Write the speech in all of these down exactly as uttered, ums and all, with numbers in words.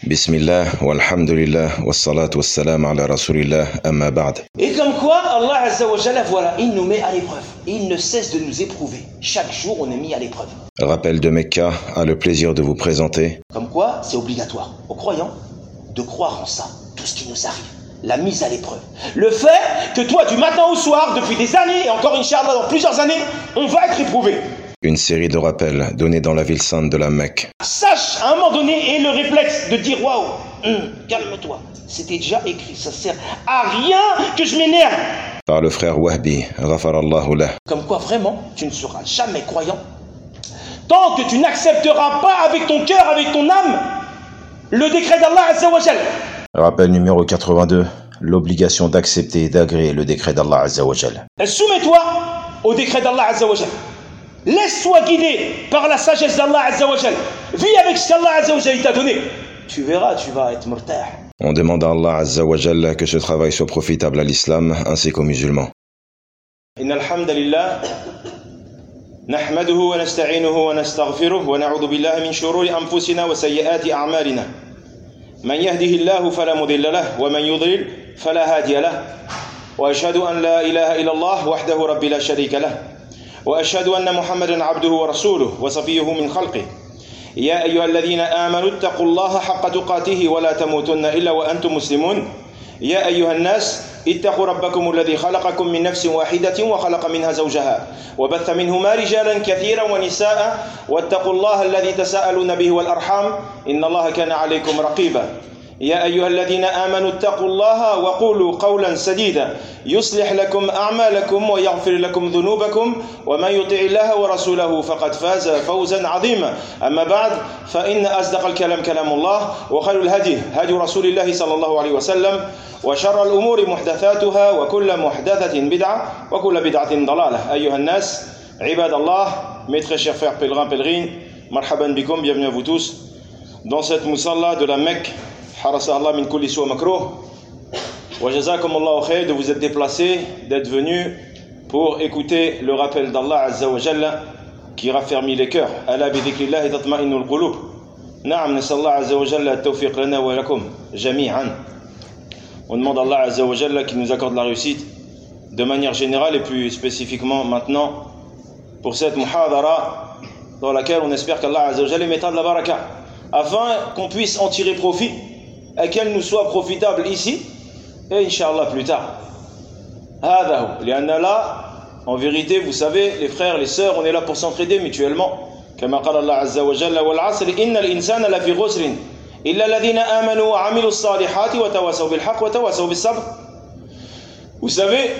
Bismillah, walhamdulillah, wassalatu wassalam ala rasulillah, amma ba'd. Et comme quoi, Allah Azza wa Jalla, voilà, il nous met à l'épreuve. Il ne cesse de nous éprouver. Chaque jour, on est mis à l'épreuve. Rappel de Mecca a le plaisir de vous présenter. Comme quoi, c'est obligatoire aux croyants de croire en ça, tout ce qui nous arrive. La mise à l'épreuve. Le fait que toi, du matin au soir, depuis des années, et encore Inch'Allah, dans plusieurs années, on va être éprouvé. Une série de rappels donnés dans la ville sainte de la Mecque. Sache, à un moment donné, et le réflexe de dire waouh, hum, calme-toi. C'était déjà écrit, ça sert à rien que je m'énerve. Par le frère Wahbi, ghafarallahu lah. Comme quoi, vraiment, tu ne seras jamais croyant tant que tu n'accepteras pas avec ton cœur, avec ton âme, le décret d'Allah Azza wa Jal. Rappel numéro quatre-vingt-deux, l'obligation d'accepter et d'agréer le décret d'Allah Azza wa Jal. Soumets-toi au décret d'Allah Azza wa Jal. Laisse-toi guider par la sagesse d'Allah Azza wa Jal. Vis avec ce qu'Allah Azza wa Jal t'a donné. Tu verras, tu vas être murtah. On demande à Allah Azza wa Jal que ce travail soit profitable à l'islam ainsi qu'aux musulmans. Inna alhamdulillah. نحمده ونستعينه ونستغفره ونعوذ بالله من شرور أنفسنا وسيئات أعمالنا من يهده الله فلا مضل له ومن يضلل فلا هادي له وأشهد أن لا إله إلا الله وحده رب لا شريك له وأشهد أن محمدا عبده ورسوله وصفيه من خلقه يا أيها الذين آمنوا اتقوا الله حق تقاته ولا تموتن إلا وأنتم مسلمون يا أيها الناس اتقوا ربكم الذي خلقكم من نفس واحدة وخلق منها زوجها وبث منهما رجالا كثيرا ونساء واتقوا الله الذي تساءلون به والأرحام إن الله كان عليكم رقيبا يا أيها الذين آمنوا اتقوا الله وقولوا قولا سديدا يصلح لكم أعمالكم ويغفر لكم ذنوبكم ومن يطع الله ورسوله فقد فاز فوزا عظيما أما بعد فإن أصدق الكلام كلام الله وخير الهدي هدي رسول الله صلى الله عليه وسلم وشر الأمور محدثاتها وكل محدثة بدعة وكل بدعة ضلالة أيها الناس عباد الله mes très chers frères pèlerins pèlerines marhaban bikum, bienvenue à vous tous dans cette musalla de la Mecque. Harasa Allah min kulli su'a makruh. Wa jazakum Allahu khair de vous être déplacés, d'être venus pour écouter le rappel d'Allah Azza wa Jalla qui raffermit les cœurs. Ala bi dhikrillahi tatma'innul qulub. Na'am, nasallahu Azza wa Jalla at-tawfiq lana wa lakum jami'an. On demande à Allah Azza wa Jalla qui nous accorde la réussite de manière générale et plus spécifiquement maintenant pour cette muhadara dans laquelle on espère qu'Allah Azza wa Jalla mettra de la baraka afin qu'on puisse en tirer profit et qu'elle nous soit profitable ici et Inch'Allah plus tard. Là, en vérité, vous savez, les frères, les sœurs, on est là pour s'entraider mutuellement. Comme قال الله عز وجل والعصر إن الإنسان لفي خسر إلا الذين آمنوا وعملوا الصالحات وتواصوا بالحق وتواصوا بالصبر. Vous savez,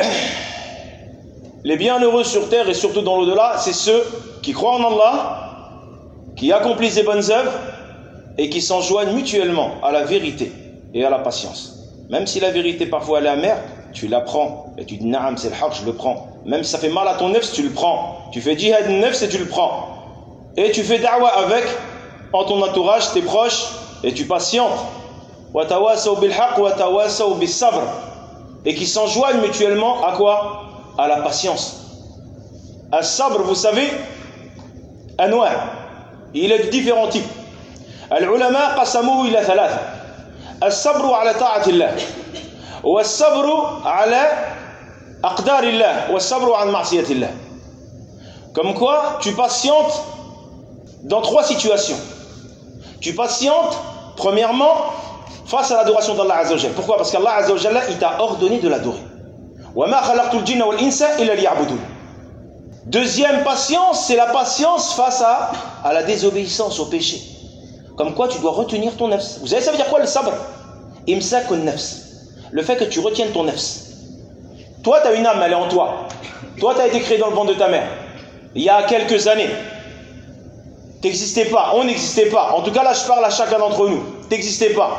les bienheureux sur terre et surtout dans l'au-delà, c'est ceux qui croient en Allah, qui accomplissent les bonnes œuvres et qui s'enjoignent mutuellement à la vérité et à la patience. Même si la vérité parfois elle est amère, tu la prends et tu dis naam, c'est le haq, je le prends. Même si ça fait mal à ton nefs, tu le prends. Tu fais jihad nefs et tu le prends. Et tu fais da'wa avec en ton entourage, tes proches, et tu patientes. Wa tawasaw bil haq wa tawasaw bis sabr. Et qui s'enjoignent mutuellement à quoi? À la patience. As-sabr, vous savez, anwa'. Il est de différents types. العلماء قسموه إلى ثلاثة الصبر على طاعة الله والصبر على أقدار الله والصبر عن معصية الله. Comme quoi tu patientes dans trois situations. Tu patientes premièrement face à l'adoration d'Allah Azza wa Jalla. Pourquoi? Parce qu'Allah Azza wa Jalla il t'a ordonné de l'adorer. وما خلقت الجن والإنس إلا ليعبدون. Deuxième patience, c'est la patience face à, à la désobéissance, au péché. Comme quoi tu dois retenir ton nefs. Vous savez ça veut dire quoi le sabr? Imsakun nefs. Le fait que tu retiennes ton nefs. Toi tu as une âme, elle est en toi. Toi tu as été créé dans le ventre de ta mère. Il y a quelques années. Tu n'existais pas, on n'existait pas. En tout cas là je parle à chacun d'entre nous. Tu n'existais pas.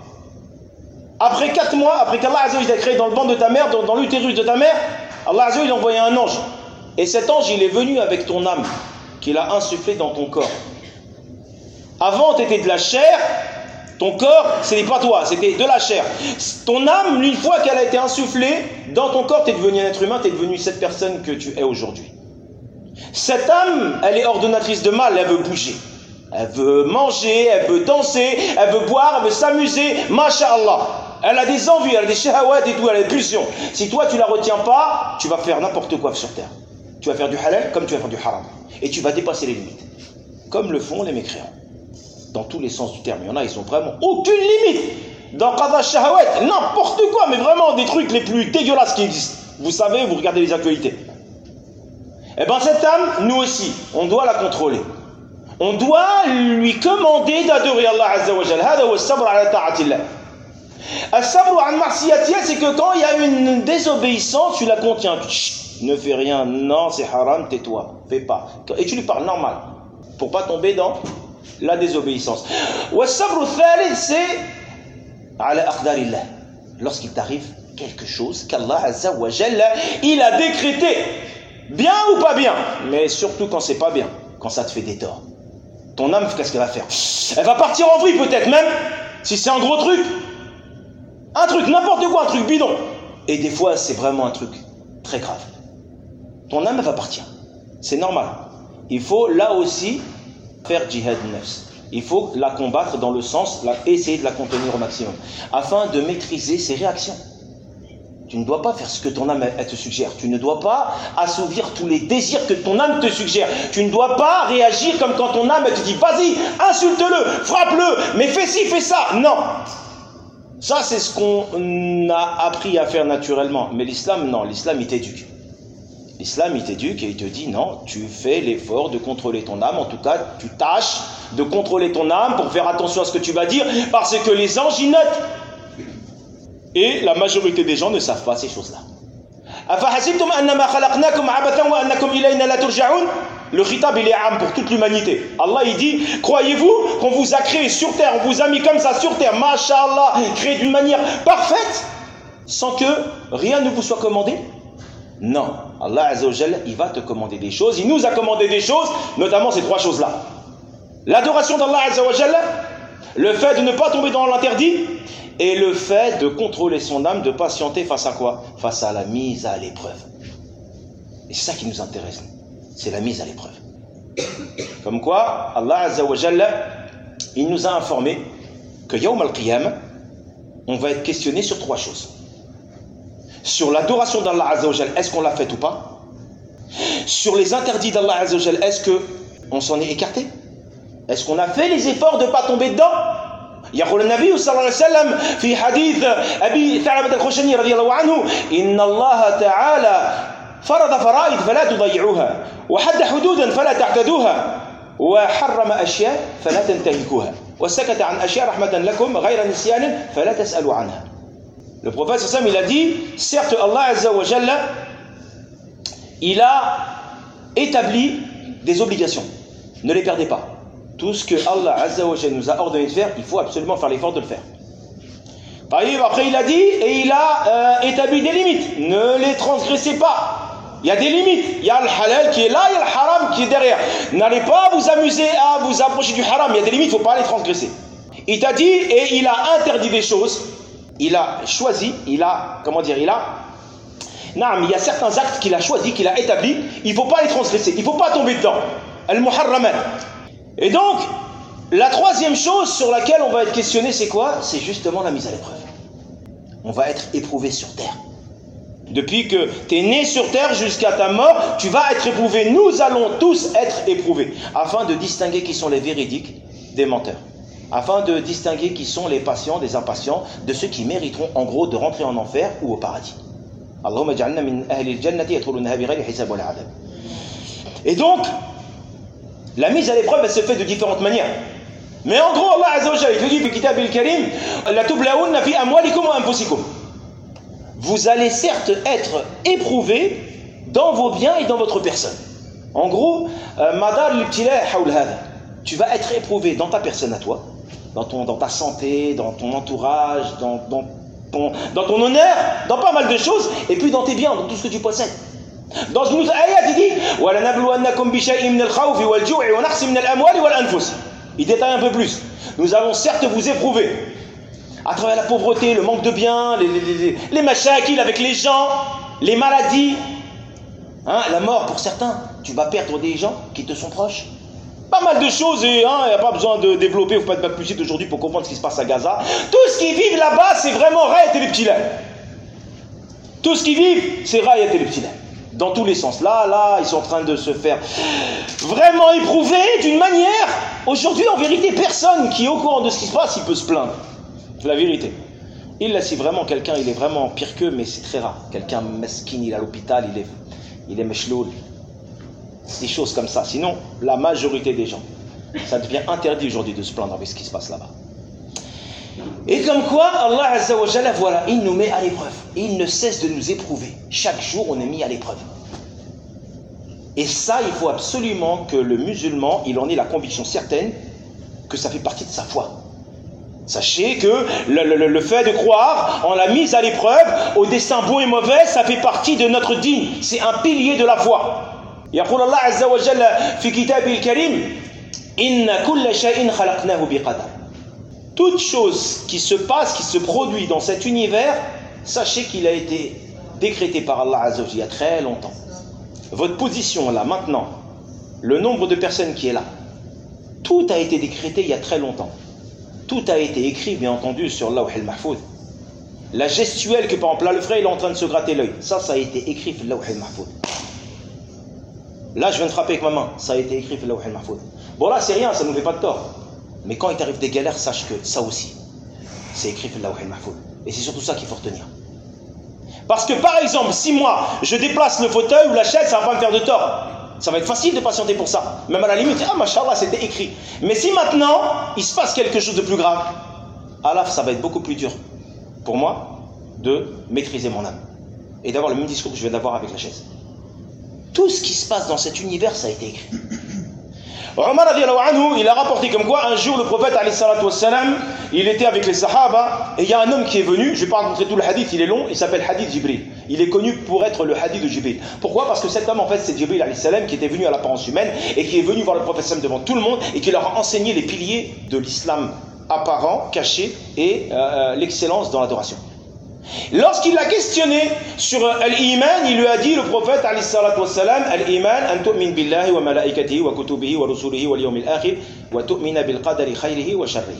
Après quatre mois, après qu'Allah Azza wa Jalla t'a créé dans le ventre de ta mère, dans, dans l'utérus de ta mère, Allah Azza wa Jalla il a envoyé un ange. Et cet ange il est venu avec ton âme qu'il a insufflé dans ton corps. Avant, tu étais de la chair, ton corps, ce n'est pas toi, c'était de la chair. Ton âme, une fois qu'elle a été insufflée dans ton corps, tu es devenu un être humain, tu es devenu cette personne que tu es aujourd'hui. Cette âme, elle est ordonnatrice de mal, elle veut bouger. Elle veut manger, elle veut danser, elle veut boire, elle veut s'amuser. Masha'Allah. Elle a des envies, elle a des shahawat et tout, elle a des pulsions. Si toi tu la retiens pas, tu vas faire n'importe quoi sur terre. Tu vas faire du halal comme tu vas faire du haram. Et tu vas dépasser les limites. Comme le font les mécréants. Dans tous les sens du terme. Il y en a, ils n'ont vraiment aucune limite. Dans Qada Shahawat, n'importe quoi, mais vraiment des trucs les plus dégueulasses qui existent. Vous savez, vous regardez les actualités. Eh bien cette âme, nous aussi, on doit la contrôler. On doit lui commander d'adorer Allah Azza wa Jal. Hada wa sabr ala ta'atillah. As-sabr an ma'siyatiha, c'est que quand il y a une désobéissance, tu la contiens. Chut, ne fais rien, non, c'est haram, tais-toi, fais pas. Et tu lui parles normal, pour pas tomber dans la désobéissance. Wa-sabr al-thalith, c'est ala aqdarillah. Lorsqu'il t'arrive quelque chose qu'Allah Azza wa Jalla, il a décrété, bien ou pas bien, mais surtout quand c'est pas bien, quand ça te fait des torts. Ton âme, qu'est-ce qu'elle va faire? Elle va partir en vrille peut-être même, si c'est un gros truc. Un truc, n'importe quoi, un truc bidon. Et des fois, c'est vraiment un truc très grave. Ton âme, elle va partir. C'est normal. Il faut là aussi faire jihad nafs. Il faut la combattre dans le sens, la, essayer de la contenir au maximum, afin de maîtriser ses réactions. Tu ne dois pas faire ce que ton âme elle te suggère. Tu ne dois pas assouvir tous les désirs que ton âme te suggère. Tu ne dois pas réagir comme quand ton âme elle te dit vas-y, insulte-le, frappe-le, mais fais ci, fais ça. Non. Ça, c'est ce qu'on a appris à faire naturellement. Mais l'islam, non. L'islam, il t'éduque. L'islam, il t'éduque et il te dit non, tu fais l'effort de contrôler ton âme. En tout cas, tu tâches de contrôler ton âme pour faire attention à ce que tu vas dire, parce que les anges y notent. Et la majorité des gens ne savent pas ces choses-là. Le khitab, il est âme pour toute l'humanité. Allah, il dit, croyez-vous qu'on vous a créé sur terre, on vous a mis comme ça sur terre, masha'Allah, créé d'une manière parfaite, sans que rien ne vous soit commandé? Non. Allah Azza wa Jalla, il va te commander des choses. Il nous a commandé des choses, notamment ces trois choses-là. L'adoration d'Allah Azza wa Jalla, le fait de ne pas tomber dans l'interdit, et le fait de contrôler son âme, de patienter face à quoi? Face à la mise à l'épreuve. Et c'est ça qui nous intéresse, c'est la mise à l'épreuve. Comme quoi, Allah Azza wa Jalla, il nous a informé que Yawm al-Qiyam, on va être questionné sur trois choses. Sur l'adoration d'Allah Azza wa Jalla, est-ce qu'on l'a faite ou pas? Sur les interdits d'Allah Azza wa Jalla, est-ce qu'on s'en est écarté? Est-ce qu'on a fait les efforts de ne pas tomber dedans? يقول النبي صلى الله عليه وسلم في حديث أبي ثعلبة الخشني رضي الله عنه إن الله تعالى فرض فرائض فلا تضيعوها وحد حدودا فلا تعتدوها وحرم أشياء فلا تنتهكوها وسكت عن أشياء رحمة لكم غير نسيان فلا تسألوا عنها. Le prophète sallam il a dit, certes Allah Azza wa Jalla il a établi des obligations, ne les perdez pas. Tout ce que Allah Azza wa Jalla nous a ordonné de faire, il faut absolument faire l'effort de le faire. Après il a dit, et il a euh, établi des limites. Ne les transgressez pas. Il y a des limites. Il y a le halal qui est là, il y a le haram qui est derrière. N'allez pas vous amuser à vous approcher du haram. Il y a des limites, il ne faut pas les transgresser. Il t'a dit, et il a interdit des choses. Il a choisi, il a, comment dire, il a... Non, mais il y a certains actes qu'il a choisi, qu'il a établis. Il ne faut pas les transgresser. Il ne faut pas tomber dedans. Al-muharramat. Et donc, la troisième chose sur laquelle on va être questionné, c'est quoi? C'est justement la mise à l'épreuve. On va être éprouvé sur terre. Depuis que tu es né sur terre jusqu'à ta mort, tu vas être éprouvé. Nous allons tous être éprouvés, afin de distinguer qui sont les véridiques des menteurs, afin de distinguer qui sont les patients des impatients, de ceux qui mériteront en gros de rentrer en enfer ou au paradis. Allahumma ja'alna min ahli al-jannati yadkhulunaha bighayri hisab wala adab. Et donc, la mise à l'épreuve, elle se fait de différentes manières. Mais en gros, Allah Azza wa Jalla, il dit dans le Kitab al-Karim, la tubla'unna fi amwalikum wa anfusikum. Vous allez certes être éprouvés dans vos biens et dans votre personne. En gros, madar l'ibtila hawl hada. Tu vas être éprouvé dans ta personne à toi, dans, ton, dans ta santé, dans ton entourage, dans, dans, ton, dans ton honneur, dans pas mal de choses, et puis dans tes biens, dans tout ce que tu possèdes. Dans une autre ayat, il dit وَلَنَبْلُوَنَّكُمْ بِشَيْءٍ مِنَ الْخَوْفِ وَالْجُوعِ وَنَقْصٍ مِنَ الْأَمْوَالِ وَالْأَنْفُسِ. Il détaille un peu plus. Nous allons certes vous éprouver à travers la pauvreté, le manque de biens, les, les, les, les machakil avec les gens, les maladies, hein, la mort pour certains. Tu vas perdre des gens qui te sont proches. Pas mal de choses, et il hein, n'y a pas besoin de développer, il ne faut pas être bac plus vite aujourd'hui pour comprendre ce qui se passe à Gaza. Tout ce qui vit là-bas, c'est vraiment Rayat el-Ibtila. Tout ce qui vit, c'est Rayat el-Ibtila. Dans tous les sens. Là, là, ils sont en train de se faire vraiment éprouver d'une manière. Aujourd'hui, en vérité, personne qui est au courant de ce qui se passe, il peut se plaindre. C'est la vérité. Il là, si vraiment quelqu'un, il est vraiment pire qu'eux, mais c'est très rare. Quelqu'un mesquin, il est à l'hôpital, il est, il est mechloul. Des choses comme ça. Sinon, la majorité des gens, ça devient interdit aujourd'hui de se plaindre avec ce qui se passe là-bas. Et comme quoi, Allah Azza wa Jalla, voilà, il nous met à l'épreuve. Il ne cesse de nous éprouver. Chaque jour, on est mis à l'épreuve. Et ça, il faut absolument que le musulman, il en ait la conviction certaine que ça fait partie de sa foi. Sachez que le, le, le fait de croire en la mise à l'épreuve, au destin bon et mauvais, ça fait partie de notre dîne. C'est un pilier de la foi. يقول الله عز وجل في كتابه الكريم إن كل شيء خلقناه بقدر. Toute chose qui se passe, qui se produit dans cet univers, sachez qu'il a été décrété par Allah Azza wa Jalla il y a très longtemps. Votre position là, maintenant, le nombre de personnes qui est là, tout a été décrété il y a très longtemps. Tout a été écrit, bien entendu, sur Lawh al-Mahfouz. La gestuelle que, par exemple, là, le frère, il est en train de se gratter l'œil. Ça, ça a été écrit sur Lawh al-Mahfouz. Là, je viens de frapper avec ma main. Ça a été écrit sur Lawh al-Mahfouz. Bon, là, c'est rien, ça ne nous fait pas de tort. Mais quand il t'arrive des galères, sache que ça aussi, c'est écrit sur Lawh al-Mahfouz. Et c'est surtout ça qu'il faut retenir. Parce que, par exemple, si moi, je déplace le fauteuil ou la chaise, ça ne va pas me faire de tort. Ça va être facile de patienter pour ça. Même à la limite, ah, machallah, c'était écrit. Mais si maintenant, il se passe quelque chose de plus grave, alors ça va être beaucoup plus dur pour moi de maîtriser mon âme. Et d'avoir le même discours que je viens d'avoir avec la chaise. Tout ce qui se passe dans cet univers, ça a été écrit. Omar radiallahu anhu, il a rapporté comme quoi, un jour, le prophète, alayhi salatu wassalam, il était avec les sahaba, et il y a un homme qui est venu, je ne vais pas raconter tout le hadith, il est long, il s'appelle Hadith Jibril. Il est connu pour être le hadith de Jibril. Pourquoi? Parce que cet homme, en fait, c'est Jibril alayhi salam, qui était venu à l'apparence humaine, et qui est venu voir le prophète sallam devant tout le monde, et qui leur a enseigné les piliers de l'islam apparent, caché, et euh, l'excellence dans l'adoration. Lorsqu'il l'a questionné sur al-iman, il lui a dit, le prophète alayhi salatu wassalam, al-iman an tu'min billahi wa malaikatihi wa kutubihi wa rusulihi wal yawmil akhir wa tu'mina bil qadari khayrihi wa sharrihi.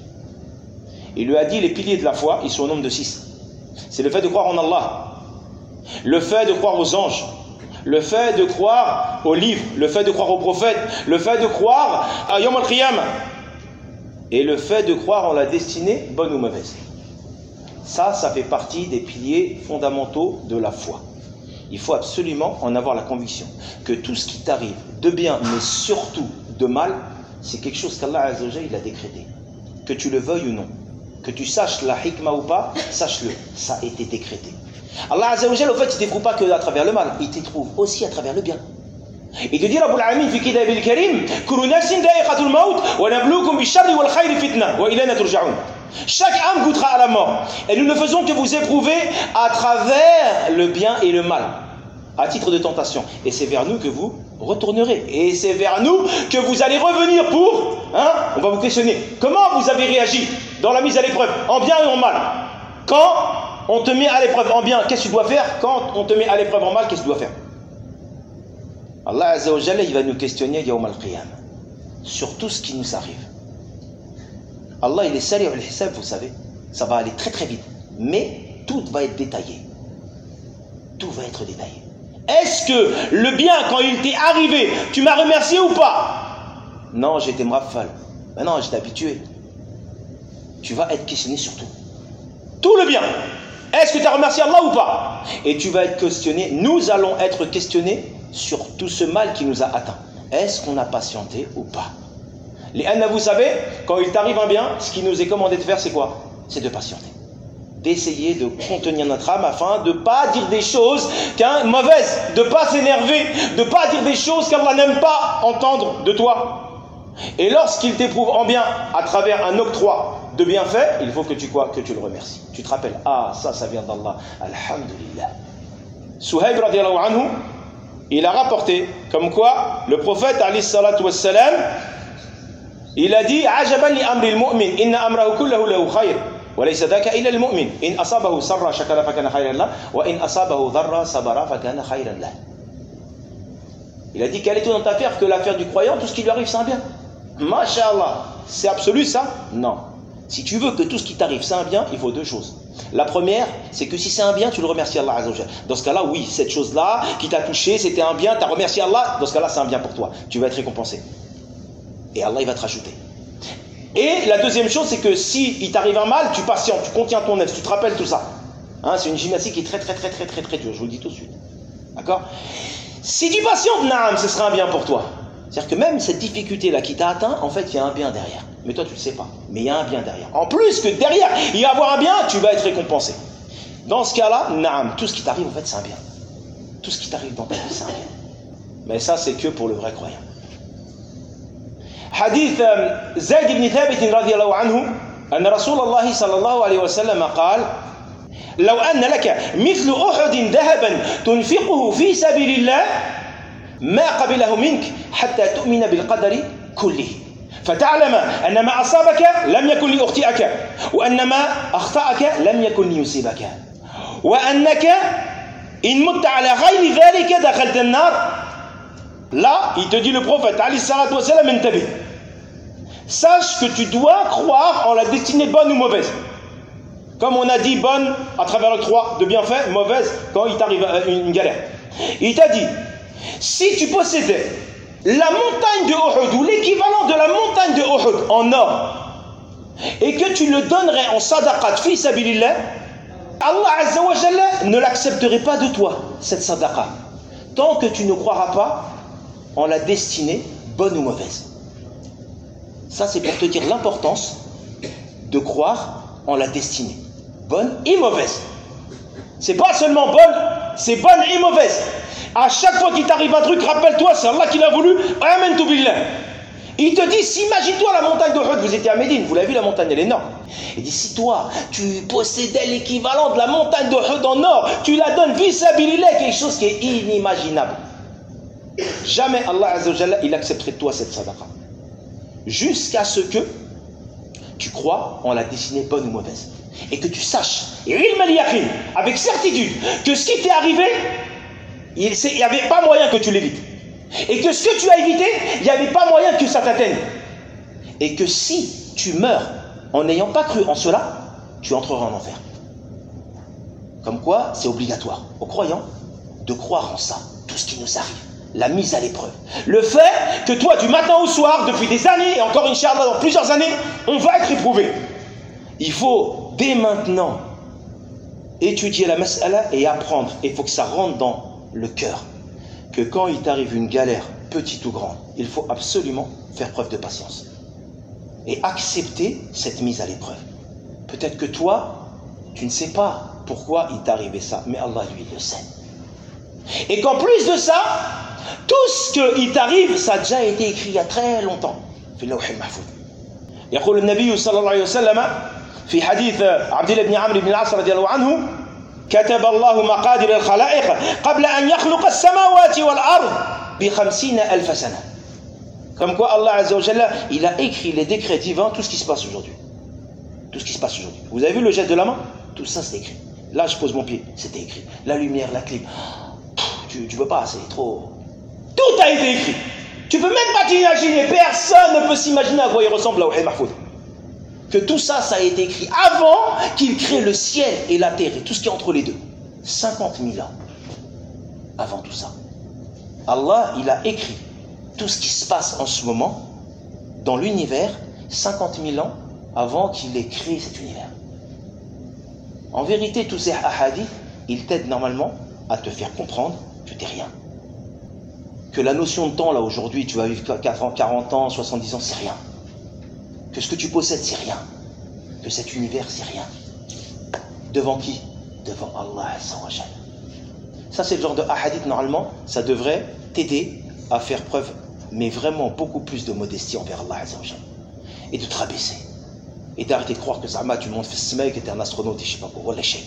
Il lui a dit les piliers de la foi, ils sont au nombre de six. C'est le fait de croire en Allah, le fait de croire aux anges, le fait de croire aux livres, le fait de croire aux prophètes, le fait de croire à Yawm al-Qiyamah et le fait de croire en la destinée, bonne ou mauvaise. Ça, ça fait partie des piliers fondamentaux de la foi. Il faut absolument en avoir la conviction que tout ce qui t'arrive de bien, mais surtout de mal, c'est quelque chose qu'Allah Azza wa Jalla il a décrété. Que tu le veuilles ou non, que tu saches la hikmah ou pas, sache-le, ça a été décrété. Allah Azza wa Jalla, au fait, il ne t'éprouve pas que à travers le mal, il t'éprouve aussi à travers le bien. Il te dit, Rabbul Alamin, fi kitabil karim, kullu nafsin da'iqatul maut, wa nabluukum bish-sharri wal khayri fitna, wa ilayna turja'un. Chaque âme goûtera à la mort. Et nous ne faisons que vous éprouver à travers le bien et le mal, à titre de tentation. Et c'est vers nous que vous retournerez. Et c'est vers nous que vous allez revenir pour... Hein, on va vous questionner. Comment vous avez réagi dans la mise à l'épreuve, en bien et en mal? Quand on te met à l'épreuve en bien, qu'est-ce que tu dois faire? Quand on te met à l'épreuve en mal, qu'est-ce que tu dois faire? Allah Azza wa Jalla, il va nous questionner Yawm al-Qiyamah sur tout ce qui nous arrive. Allah, il est sari al-hisab, vous savez. Ça va aller très très vite. Mais tout va être détaillé. Tout va être détaillé. Est-ce que le bien, quand il t'est arrivé, tu m'as remercié ou pas? Non, j'étais mrafal. Maintenant, j'étais habitué. Tu vas être questionné sur tout. Tout le bien. Est-ce que tu as remercié Allah ou pas? Et tu vas être questionné. Nous allons être questionnés sur tout ce mal qui nous a atteints. Est-ce qu'on a patienté ou pas? Les anna, vous savez, quand il t'arrive un bien, ce qui nous est commandé de faire, c'est quoi? C'est de patienter. D'essayer de contenir notre âme afin de ne pas dire des choses qu'un mauvaises, de ne pas s'énerver, de ne pas dire des choses qu'Allah n'aime pas entendre de toi. Et lorsqu'il t'éprouve en bien à travers un octroi de bienfait, il faut que tu quoi? Que tu le remercies. Tu te rappelles, ah, ça, ça vient d'Allah. Alhamdulillah. Suhaib radiallahu anhu, il a rapporté comme quoi le prophète alayhi salatu wassalam, il a dit ajaban li amri al-mu'min inna amrahu kullahu lahu khayr wa laysa dhaka illa al-mu'min in asabahu sarra shakara fa kana khayran lahu wa in asabahu dharra sabara fa kana khayran lahu. Il a dit quelle est ton affaire que l'affaire du croyant, tout ce qui lui arrive c'est un bien. Masha'Allah, c'est absolu ça? Non. Si tu veux que tout ce qui t'arrive c'est un bien, il faut deux choses. La première, c'est que si c'est un bien, tu le remercies Allah Azza wa Jalla. Dans ce cas-là, oui, cette chose-là qui t'a touché, c'était un bien, tu as remercié Allah, dans ce cas-là, c'est un bien pour toi. Tu vas être récompensé. Et Allah, il va te rajouter. Et la deuxième chose, c'est que si il t'arrive un mal, tu patientes, tu contiens ton nez, tu te rappelles tout ça. Hein, c'est une gymnastique qui est très très très très très très dure, je vous le dis tout de suite. D'accord? Si tu patientes, naam, ce sera un bien pour toi. C'est-à-dire que même cette difficulté-là qui t'a atteint, en fait, il y a un bien derrière. Mais toi, tu ne le sais pas. Mais il y a un bien derrière. En plus que derrière, il y a avoir un bien, tu vas être récompensé. Dans ce cas-là, naam, tout ce qui t'arrive, en fait, c'est un bien. Tout ce qui t'arrive dans ta vie, c'est un bien. Mais ça, c'est que pour le vrai croyant. Hadith Zayd ibn Thabit radiyallahu anhu, أن رسول الله صلى الله عليه وسلم قال: لو أن لك مثل أحد ذهبا تنفقه في سبيل الله ما قبله منك حتى تؤمن بالقدر كله فتعلم أن ما أصابك لم يكن ليخطئك وأن ما أخطأك لم يكن ليصيبك وأنك إن مت على غير ذلك دخلت النار. Là, il te dit le prophète alayhi salatu wa salam, intabi. Sache que tu dois croire en la destinée bonne ou mauvaise. Comme on a dit bonne à travers l'octroi de bienfaits, mauvaise quand il t'arrive une galère. Il t'a dit, si tu possédais la montagne de Uhud ou l'équivalent de la montagne de Uhud en or et que tu le donnerais en sadaqat fi sabilillah, Allah Azza wa Jalla ne l'accepterait pas de toi, cette sadaqa, tant que tu ne croiras pas en la destinée bonne ou mauvaise. Ça, c'est pour te dire l'importance de croire en la destinée bonne et mauvaise. C'est pas seulement bonne, c'est bonne et mauvaise. À chaque fois qu'il t'arrive un truc, rappelle-toi, c'est Allah qui l'a voulu. Amen tu billah. Il te dit, si, imagine-toi la montagne d'Uhud, vous étiez à Médine, vous l'avez vu, la montagne, elle est énorme. Il dit, si toi, tu possédais l'équivalent de la montagne d'Uhud en or, tu la donnes vis-à-vis quelque chose qui est inimaginable. Jamais Allah Azza wa Jalla, il accepterait de toi cette sadaqa. Jusqu'à ce que tu crois en la destinée bonne ou mauvaise. Et que tu saches, avec certitude, que ce qui t'est arrivé, il n'y avait pas moyen que tu l'évites. Et que ce que tu as évité, il n'y avait pas moyen que ça t'atteigne. Et que si tu meurs en n'ayant pas cru en cela, tu entreras en enfer. Comme quoi, c'est obligatoire aux croyants de croire en ça, tout ce qui nous arrive. La mise à l'épreuve. Le fait que toi, du matin au soir, depuis des années, et encore Inch'Allah dans plusieurs années, on va être éprouvé. Il faut, dès maintenant, étudier la mas'ala et apprendre. Il faut que ça rentre dans le cœur. Que quand il t'arrive une galère, petite ou grande, il faut absolument faire preuve de patience. Et accepter cette mise à l'épreuve. Peut-être que toi, tu ne sais pas pourquoi il t'est arrivé ça, mais Allah, lui, il le sait. Et qu'en plus de ça, tout ce qui t'arrive, ça a déjà été écrit il y a très longtemps. في اللوح المحفوظ. يقول النبي صلى الله عليه وسلم في حديث عبد الله بن عمرو بن العاص رضي الله عنه: كتب الله مقادير الخلائق قبل أن يخلق السماوات والأرض بخمسين ألف سنة. Comme quoi Allah Azza wa Jalla, il a écrit les décrets divins, tout ce qui se passe aujourd'hui. Tout ce qui se passe aujourd'hui. Vous avez vu le geste de la main? Tout ça c'est écrit. Là je pose mon pied, c'était écrit. La lumière, la clim. Tu ne peux pas, c'est trop... Tout a été écrit. Tu ne peux même pas t'imaginer. Personne ne peut s'imaginer à quoi il ressemble là au Mahfoud. Que tout ça, ça a été écrit avant qu'il crée le ciel et la terre et tout ce qui est entre les deux. cinquante mille ans avant tout ça. Allah, il a écrit tout ce qui se passe en ce moment dans l'univers cinquante mille ans avant qu'il ait créé cet univers. En vérité, tous ces hadiths, ils t'aident normalement à te faire comprendre que tu n'es rien. Que la notion de temps, là, aujourd'hui, tu vas vivre quarante ans, soixante-dix ans, c'est rien. Que ce que tu possèdes, c'est rien. Que cet univers, c'est rien. Devant qui? Devant Allah Azza wa Jalla. Ça, c'est le genre de hadith, normalement, ça devrait t'aider à faire preuve, mais vraiment beaucoup plus de modestie envers Allah Azza wa Jalla. Et de te rabaisser. Et d'arrêter de croire que Zama, tu montes ce mec, que tu es un astronaute, et je sais pas quoi, lâcher.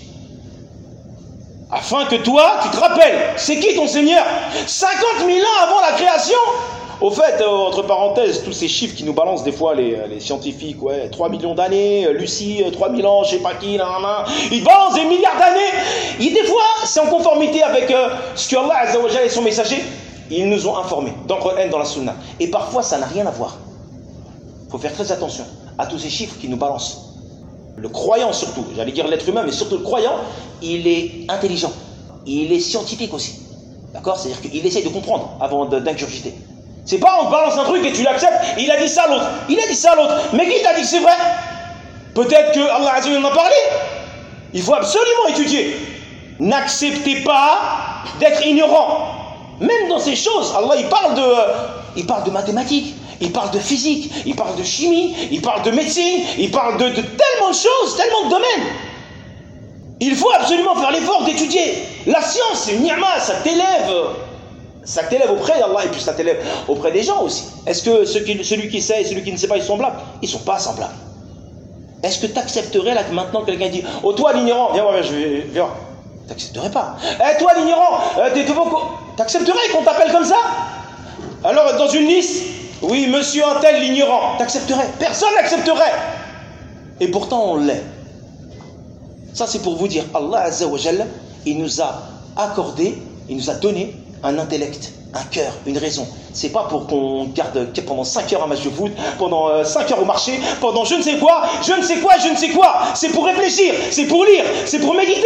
Afin que toi, tu te rappelles, c'est qui ton Seigneur? cinquante mille ans avant la création. Au fait, euh, entre parenthèses, tous ces chiffres qui nous balancent des fois les, les scientifiques, ouais, trois millions d'années, euh, Lucie, euh, trois mille ans, je sais pas qui, là, là, là, ils balancent des milliards d'années. Et des fois, c'est en conformité avec euh, ce que Allah Azza wa Jalla et son messager. Ils nous ont informés dans le Coran, dans la Sunna. Et parfois, ça n'a rien à voir. Il faut faire très attention à tous ces chiffres qui nous balancent. Le croyant surtout, j'allais dire l'être humain, mais surtout le croyant, il est intelligent. Il est scientifique aussi. D'accord? C'est-à-dire qu'il essaye de comprendre avant d'ingurgiter. C'est pas on te balance un truc et tu l'acceptes, il a dit ça à l'autre. Il a dit ça à l'autre. Mais qui t'a dit que c'est vrai? Peut-être que Allah Azza wa Jalla en a parlé. Il faut absolument étudier. N'acceptez pas d'être ignorant. Même dans ces choses, Allah il parle de, euh, il parle de mathématiques, il parle de physique, il parle de chimie, il parle de médecine, il parle de, de tellement de choses, tellement de domaines. Il faut absolument faire l'effort d'étudier. La science, c'est une ni'ma, ça t'élève. Ça t'élève auprès d'Allah et puis ça t'élève auprès des gens aussi. Est-ce que ceux qui, celui qui sait et celui qui ne sait pas, ils sont semblables? Ils ne sont pas semblables. Est-ce que tu accepterais là que maintenant quelqu'un dit « Oh toi l'ignorant, viens voir, je vais, viens voir. » Tu n'accepterais pas. « Eh toi l'ignorant, euh, t'es tout tu accepterais qu'on t'appelle comme ça? Alors dans une liste, oui monsieur un tel l'ignorant, tu accepterais? Personne n'accepterait. Et pourtant on l'est. Ça c'est pour vous dire, Allah Azza wa Jalla, il nous a accordé, il nous a donné un intellect, un cœur, une raison. C'est pas pour qu'on garde pendant cinq heures un match de foot, pendant cinq heures au marché, pendant je ne sais quoi, je ne sais quoi, je ne sais quoi. C'est pour réfléchir, c'est pour lire, c'est pour méditer.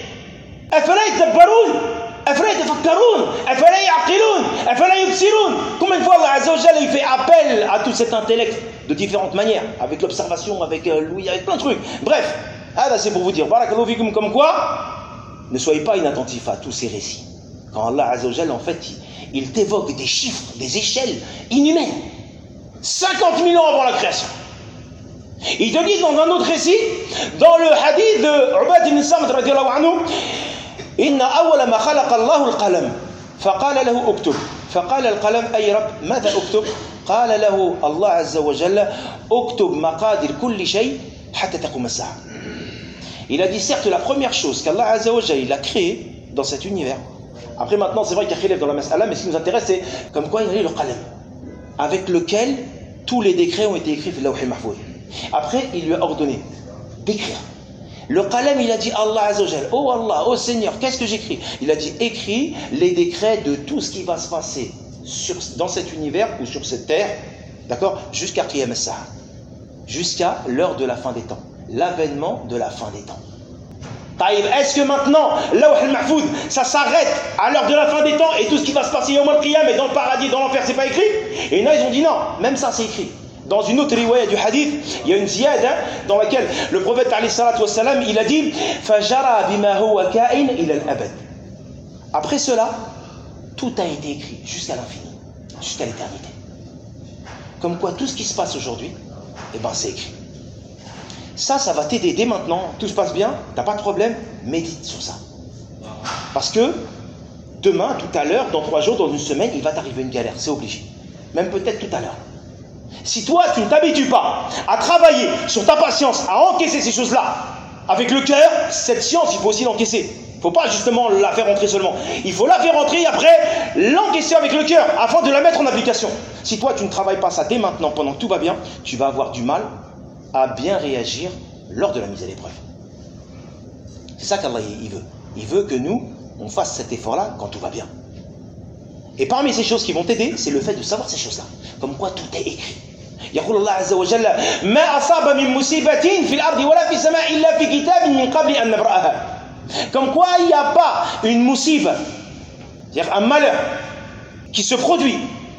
Combien de fois Allah Azza wa Jalla il fait appel à tout cet intellect de différentes manières, avec l'observation, avec l'ouïe, avec plein de trucs. Bref, ah, c'est pour vous dire, barakallahu fikum, comme quoi, ne soyez pas inattentifs à tous ces récits. Quand Allah Azza wa Jalla, en fait, il, il t'évoque des chiffres, des échelles inhumaines. cinquante mille ans avant la création. Il te dit dans un autre récit, dans le hadith de Ubad ibn Samit radiyallahu anhu, Inna awwala ma khalaqa Allahu al-qalam, faqala lahu uktub, faqala al-qalam ay Rabb, madha uktub? Qala lahu Allah Azza wa Jalla, uktub maqadir kulli shay hatta taqum as-sa'a. Il a dit certes la première chose qu'Allah Azza wa Jalla il a créée dans cet univers. Après maintenant c'est vrai qu'il y a khilaf dans la mas'ala, mais ce qui nous intéresse c'est comme quoi il y a le qalam, avec lequel tous les décrets ont été écrits dans le lawh al-mahfouz. Après il lui a ordonné d'écrire. Le qalam il a dit Allah Azza wa Jalla, oh Allah, oh Seigneur, qu'est-ce que j'écris? Il a dit écris les décrets de tout ce qui va se passer sur, dans cet univers ou sur cette terre, d'accord, jusqu'à Qiyam as-Sa'a, jusqu'à l'heure de la fin des temps, l'avènement de la fin des temps. Taïb, est-ce que maintenant, Lawh al-Mahfouz, ça s'arrête à l'heure de la fin des temps et tout ce qui va se passer au Qiyam et dans le paradis, dans l'enfer, c'est pas écrit? Et là, ils ont dit non, même ça c'est écrit. Dans une autre riwaya du hadith, il y a une ziyada dans laquelle le prophète alayhi salatu wassalam, il a dit Fajara bima huwa ka'in ila al-abad. Après cela, tout a été écrit jusqu'à l'infini, jusqu'à l'éternité. Comme quoi, tout ce qui se passe aujourd'hui, eh ben, c'est écrit. Ça, ça va t'aider dès maintenant. Tout se passe bien, t'as pas de problème, médite sur ça. Parce que demain, tout à l'heure, dans trois jours, dans une semaine, il va t'arriver une galère, c'est obligé. Même peut-être tout à l'heure. Si toi, tu ne t'habitues pas à travailler sur ta patience, à encaisser ces choses-là, avec le cœur, cette science, il faut aussi l'encaisser. Il ne faut pas justement la faire rentrer seulement. Il faut la faire rentrer et après l'encaisser avec le cœur, afin de la mettre en application. Si toi, tu ne travailles pas ça dès maintenant, pendant que tout va bien, tu vas avoir du mal à bien réagir lors de la mise à l'épreuve. C'est ça qu'Allah il veut. Il veut que nous, on fasse cet effort-là quand tout va bien. Et parmi ces choses qui vont t'aider, c'est le fait de savoir ces choses-là. Comme quoi tout est écrit. يقول الله عز وجل ما أصاب من مصيبة في الأرض ولا في السماء إلا في كتاب من قبل أن نبرأها. Comme quoi il n'y a pas une musiba, c'est-à-dire un malheur qui se produit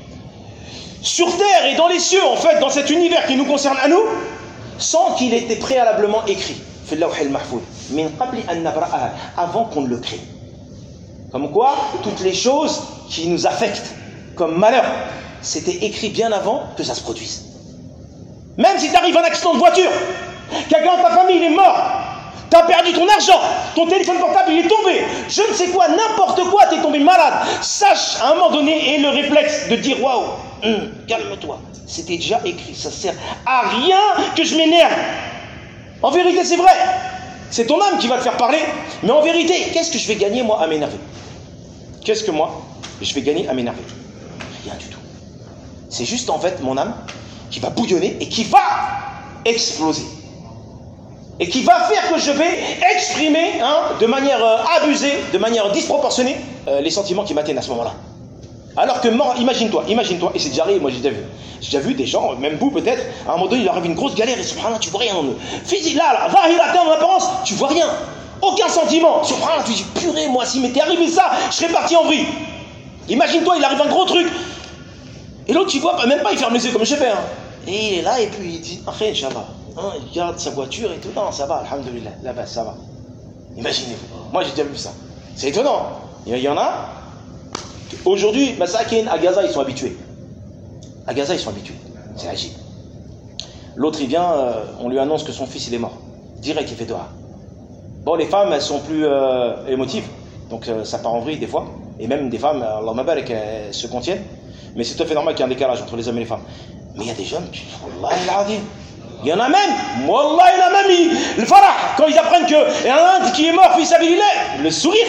sur terre et dans les cieux, en fait, dans cet univers qui nous concerne à nous, sans qu'il ait été préalablement écrit. في اللوح المحفوظ من قبل أن نبرأها, avant qu'on ne le crée. Comme quoi, toutes les choses qui nous affectent comme malheur, c'était écrit bien avant que ça se produise. Même si t'arrives un accident de voiture, quelqu'un de ta famille il est mort, t'as perdu ton argent, ton téléphone portable il est tombé, je ne sais quoi, n'importe quoi, t'es tombé malade, sache à un moment donné, et le réflexe de dire waouh, hum, calme-toi, c'était déjà écrit, ça sert à rien que je m'énerve. En vérité c'est vrai, c'est ton âme qui va te faire parler, mais en vérité, qu'est-ce que je vais gagner moi à m'énerver? Qu'est-ce que moi je vais gagner à m'énerver? Rien du tout. C'est juste en fait mon âme qui va bouillonner et qui va exploser. Et qui va faire que je vais exprimer hein, de manière euh, abusée, de manière disproportionnée, euh, les sentiments qui m'atteignent à ce moment-là. Alors que, imagine-toi, imagine-toi, et c'est déjà arrivé, moi j'ai déjà vu, j'ai déjà vu des gens, même vous peut-être, à un moment donné, il leur arrive une grosse galère, et subhanallah, tu vois rien en eux. Physique, là, là, zahiratan en apparence, tu vois rien. Aucun sentiment. Subhanallah, tu dis, purée, moi, s'il m'était arrivé ça, je serais parti en vrille. Imagine-toi, il arrive un gros truc. Et l'autre, tu vois, même pas, il ferme les yeux comme je fais. Hein. Et il est là, et puis il dit, après, Inch'Allah. Hein, il garde sa voiture et tout. Non, ça va, alhamdoulilah, là-bas, ça va. Imaginez-vous. Moi, j'ai déjà vu ça. C'est étonnant. Il y en a. Aujourd'hui, Masakin, à Gaza, ils sont habitués. À Gaza, ils sont habitués. C'est agile. L'autre, il vient, euh, on lui annonce que son fils, il est mort. Direct, il fait dehors. Bon, les femmes, elles sont plus euh, émotives. Donc, euh, ça part en vrille des fois. Et même des femmes, Allah mabarak, elles se contiennent. Mais c'est tout à fait normal qu'il y ait un décalage entre les hommes et les femmes. Mais il y a des jeunes, tu dis, Wallah, il y en a même, Wallah, il y en a même, il, le farah, quand ils apprennent qu'il y en a un qui est mort, fils habilillah, le sourire.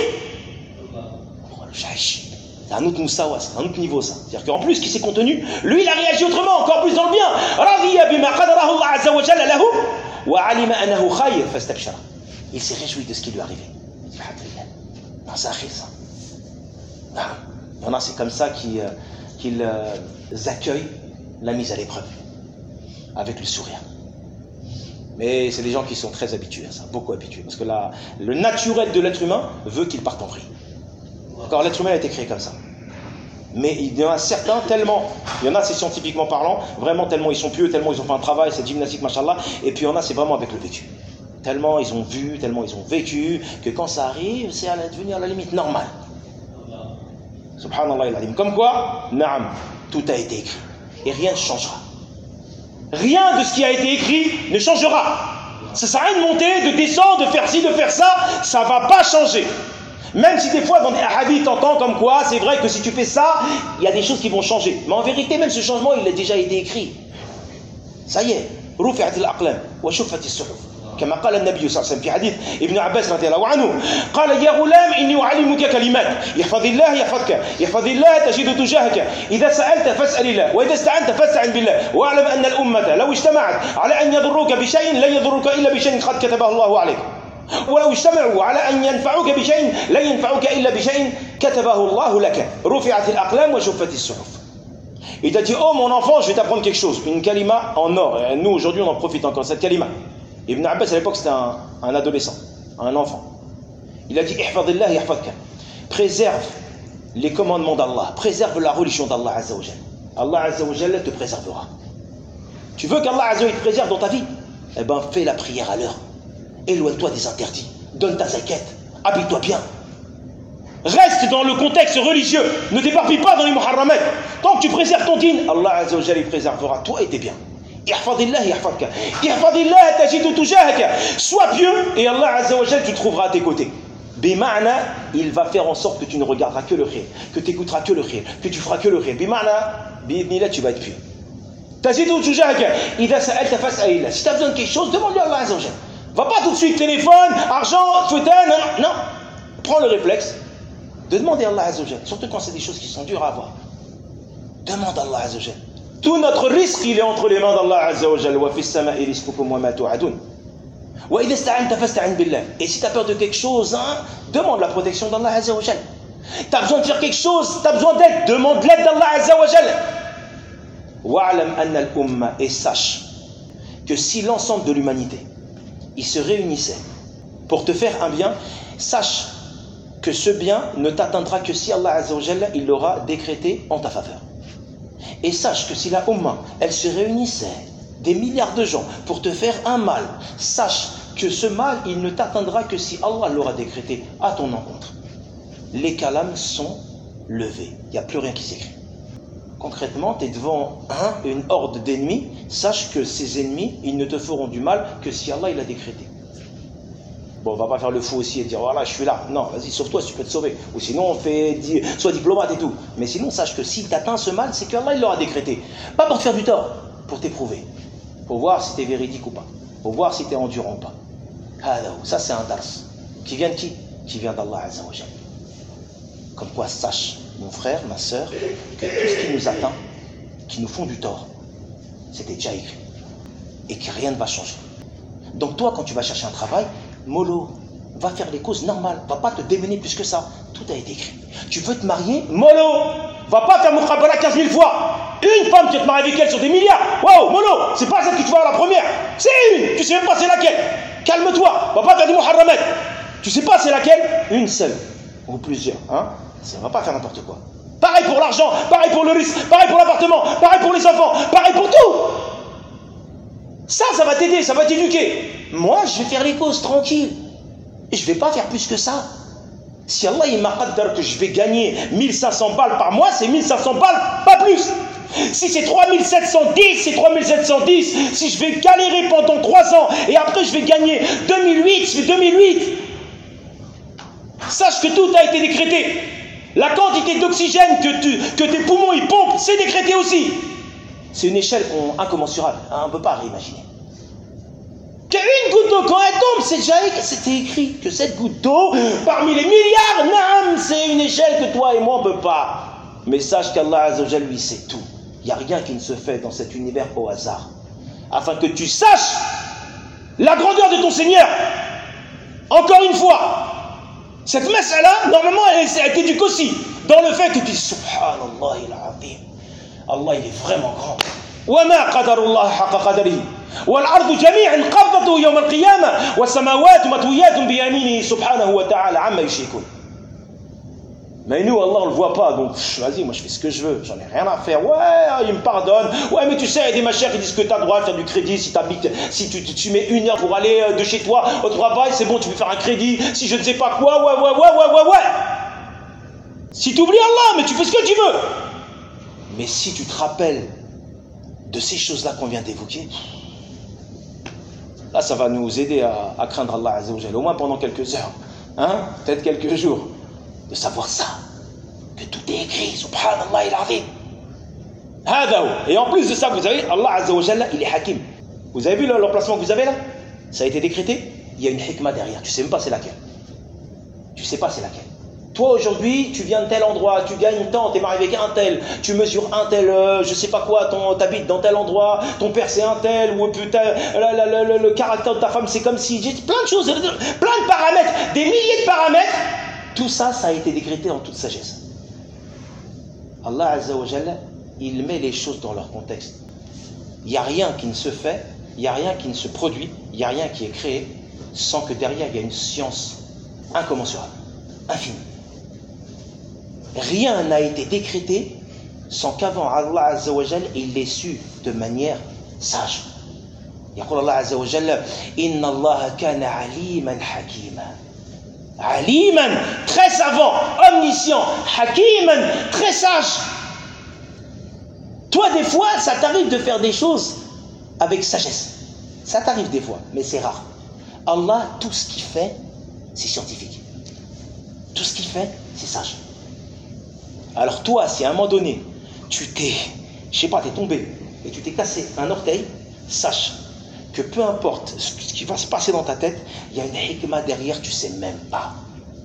Oh, le shahish. C'est un autre moussawa, c'est un autre niveau ça. C'est-à-dire qu'en plus, qui s'est contenu, lui il a réagi autrement, encore plus dans le bien. Radiya bima qadarahu Allah azza wa jalla lahu wa alima annahu khayr fastabshara. Il s'est réjoui de ce qui lui est arrivé. Il dit alhamdulillah. Non, c'est akhir ça. Non. Il y en a, c'est comme ça qu'ils euh, qu'ils euh, accueillent la mise à l'épreuve. Avec le sourire. Mais c'est des gens qui sont très habitués à ça, beaucoup habitués. Parce que là, le naturel de l'être humain veut qu'il parte en vrille. Encore l'être humain a été créé comme ça. Mais il y en a certains tellement, il y en a c'est scientifiquement parlant, vraiment tellement ils sont pieux, tellement ils ont fait un travail, cette gymnastique, machallah, et puis il y en a c'est vraiment avec le vécu. Tellement ils ont vu, tellement ils ont vécu, que quand ça arrive, c'est à devenu à la limite normal. Subhanallah il Comme quoi, naam, tout a été écrit. Et rien ne changera. Rien de ce qui a été écrit ne changera. Ça sert à rien de monter, de descendre, de faire ci, de faire ça, ça ne va pas changer. Même si des fois dans des hadiths t'entends comme quoi c'est vrai que si tu fais ça, il y a des choses qui vont changer. Mais en vérité, même ce changement, il a déjà été écrit. Ça y est. رفعت الأقلام وشفت الصحف كما قال النبي صلى الله عليه وسلم في حديث ابن عباس رضي الله عنه قال يا غلام إني أعلمك كلمات يحفظ الله يحفظك يحفظ الله تجد تجاهك إذا سألت فاسأل الله وإذا استعنت فاستعن بالله واعلم أن الأمة لو اجتمعت على أن يضروك بشيء لن يضروك إلا بشيء قد كتبه الله عليك ولو اجتمعوا على أن ينفعوك بشيء لن ينفعوك إلا بشيء كتبه الله لك رفعت الأقلام وشفت الصحف. Il t'a dit, oh mon enfant, je vais t'apprendre quelque chose, une kalima en or. Et nous aujourd'hui on en profite encore, cette kalima. Ibn Abbas à l'époque c'était un, un adolescent, un enfant. Il a dit, ihfadillah yahfadka. Préserve les commandements d'Allah, préserve la religion d'Allah Azza wa Jalla. Allah Azza wa Jalla te préservera. Tu veux qu'Allah Azza wa Jalla te préserve dans ta vie? Eh ben fais la prière à l'heure. Éloigne-toi des interdits. Donne ta zakat. Habille-toi bien. Reste dans le contexte religieux. Ne t'éparpille pas dans les muharramat. Tant que tu préserves ton dîn, Allah Azza wa Jalla préservera toi et tes biens. Ihfadillah yahfadka. Ihfadillah tajidu tujahaka. Sois pieux et Allah Azza wa Jalla tu trouveras à tes côtés. Bima'na, il va faire en sorte que tu ne regarderas que le khir, que tu écouteras que le khir, que tu feras que le khir. Bima'na, bi'idnillah tu vas être pieux. Tajidu tujahaka. Idha sa'alta fas'alillah. Si tu as besoin de quelque chose, demande-lui à Allah Azza wa Jalla. Va pas tout de suite téléphone, argent, feutain, non, non. Prends le réflexe de demander à Allah Azza wa Jalla, surtout quand c'est des choses qui sont dures à avoir. Demande à Allah Azza wa Jalla. Tout notre risque, il est entre les mains d'Allah Azza wa Jalla. Wa fis sama'i rizqukum wa ma tu'adun. Wa idha ista'anta fasta'in billah. Et si tu as peur de quelque chose, hein, demande la protection d'Allah Azza wa Jalla. Tu as besoin de faire quelque chose, tu as besoin d'aide, demande l'aide d'Allah Azza wa Jalla. Wa'lam anna al-umma, et sache que si l'ensemble de l'humanité il se réunissait pour te faire un bien, sache que ce bien ne t'atteindra que si Allah Azza wa Jalla il l'aura décrété en ta faveur. Et sache que si la Ummah, elle se réunissait, des milliards de gens, pour te faire un mal, sache que ce mal, il ne t'atteindra que si Allah l'aura décrété à ton encontre. Les kalames sont levés, il n'y a plus rien qui s'écrit. Concrètement, tu es devant un, une horde d'ennemis, sache que ces ennemis, ils ne te feront du mal que si Allah il a décrété. Bon, on va pas faire le fou aussi et dire voilà, je suis là. Non, vas-y, sauve-toi si tu peux te sauver. Ou sinon, on fait, sois diplomate et tout. Mais sinon, sache que s'il t'atteint ce mal, c'est qu'Allah il l'aura décrété. Pas pour te faire du tort, pour t'éprouver. Pour voir si tu es véridique ou pas. Pour voir si tu es endurant ou pas. Ça, c'est un dars. Qui vient de qui? Qui vient d'Allah Azza wa Jalla. Comme quoi, sache, mon frère, ma soeur, que tout ce qui nous atteint, qui nous font du tort, c'était déjà écrit. Et que rien ne va changer. Donc toi, quand tu vas chercher un travail, mollo, va faire les causes normales, va pas te démener plus que ça. Tout a été écrit. Tu veux te marier, mollo, Va pas faire Muqabbala quinze mille fois. Une femme qui te marie avec elle sur des milliards. Waouh, Molo, c'est pas celle que tu vas à la première. C'est une. Tu sais même pas c'est laquelle. Calme-toi. Va pas faire du Muharramat. Tu sais pas c'est laquelle. Une seule. Ou plusieurs. Hein. Ça va pas faire n'importe quoi. Pareil pour l'argent, pareil pour le risque, pareil pour l'appartement, pareil pour les enfants, pareil pour tout. Ça, ça va t'aider, ça va t'éduquer. Moi, je vais faire les causes tranquille. Et je vais pas faire plus que ça. Si Allah il m'a qaddar que je vais gagner mille cinq cents balles par mois, c'est mille cinq cents balles, pas plus. Si c'est trois mille sept cent dix, c'est trois mille sept cent dix. Si je vais galérer pendant trois ans et après je vais gagner deux mille huit, je fais deux mille huit. Sache que tout a été décrété. La quantité d'oxygène que, tu, que tes poumons ils pompent, c'est décrété aussi. C'est une échelle incommensurable. On ne peut pas réimaginer. Qu'une goutte d'eau, quand elle tombe, c'est déjà c'était écrit que cette goutte d'eau, parmi les milliards, nam, c'est une échelle que toi et moi on ne peut pas. Mais sache qu'Allah Azzawajal, lui, sait tout. Il n'y a rien qui ne se fait dans cet univers au hasard. Afin que tu saches la grandeur de ton Seigneur. Encore une fois, cette messe-là, normalement, elle a été du aussi dans le fait que tu dis Subhanallah il-Azim. Allah, il est vraiment grand. وَمَا قَدَرُ اللَّهَ حَقَّ قَدَرِهِ وَالْأَرْضُ جَمِيعًا قَبْضَتُهُ يَوْمَ الْقِيَامَةِ وَالسَّمَاوَاتُ مَطْوِيَّاتٌ بِيَمِينِهِ سُبْحَانَهُ وَتَعَالَى عَمَّا يُشْرِكُونَ. Mais nous, Allah, on ne le voit pas, donc vas-y, moi je fais ce que je veux, j'en ai rien à faire. Ouais, il me pardonne. Ouais, mais tu sais, il y a des machins qui disent que tu as le droit de faire du crédit si, si tu, tu, tu mets une heure pour aller de chez toi au travail, c'est bon, tu peux faire un crédit. Si je ne sais pas quoi, ouais, ouais, ouais, ouais, ouais, ouais. Si tu oublies Allah, mais tu fais ce que tu veux. Mais si tu te rappelles de ces choses-là qu'on vient d'évoquer, là, ça va nous aider à, à craindre Allah Azzawajal, au moins pendant quelques heures, hein, peut-être quelques jours. De savoir ça, que tout est écrit, subhanallah il-Azim. Et en plus de ça, vous savez, Allah Azzawajal, il est hakim. Vous avez vu l'emplacement que vous avez là? Ça a été décrété, il y a une hikmah derrière, tu sais même pas c'est laquelle. Tu sais pas c'est laquelle. Toi aujourd'hui, tu viens de tel endroit, tu gagnes tant, tu es marié avec un tel, tu mesures un tel, euh, je sais pas quoi, tu habites dans tel endroit, ton père c'est un tel, ou putain, la, la, la, la, le caractère de ta femme c'est comme si, j'ai plein de choses, plein de paramètres, des milliers de paramètres. Tout ça, ça a été décrété en toute sagesse. Allah Azza wa Jalla, il met les choses dans leur contexte. Il n'y a rien qui ne se fait, il n'y a rien qui ne se produit, il n'y a rien qui est créé sans que derrière il y a une science incommensurable, infinie. Rien n'a été décrété sans qu'avant Allah Azza wa Jalla, il l'ait su de manière sage. يقول الله عز وجل إن الله كان عليما حكيما. Aliman, très savant, omniscient, hakiman, très sage. Toi, des fois, ça t'arrive de faire des choses avec sagesse. Ça t'arrive des fois, mais c'est rare. Allah, tout ce qu'il fait, c'est scientifique. Tout ce qu'il fait, c'est sage. Alors toi, si à un moment donné, tu t'es, je sais pas, t'es tombé et tu t'es cassé un orteil, sache que peu importe ce qui va se passer dans ta tête, il y a une hikmah derrière, tu sais même pas.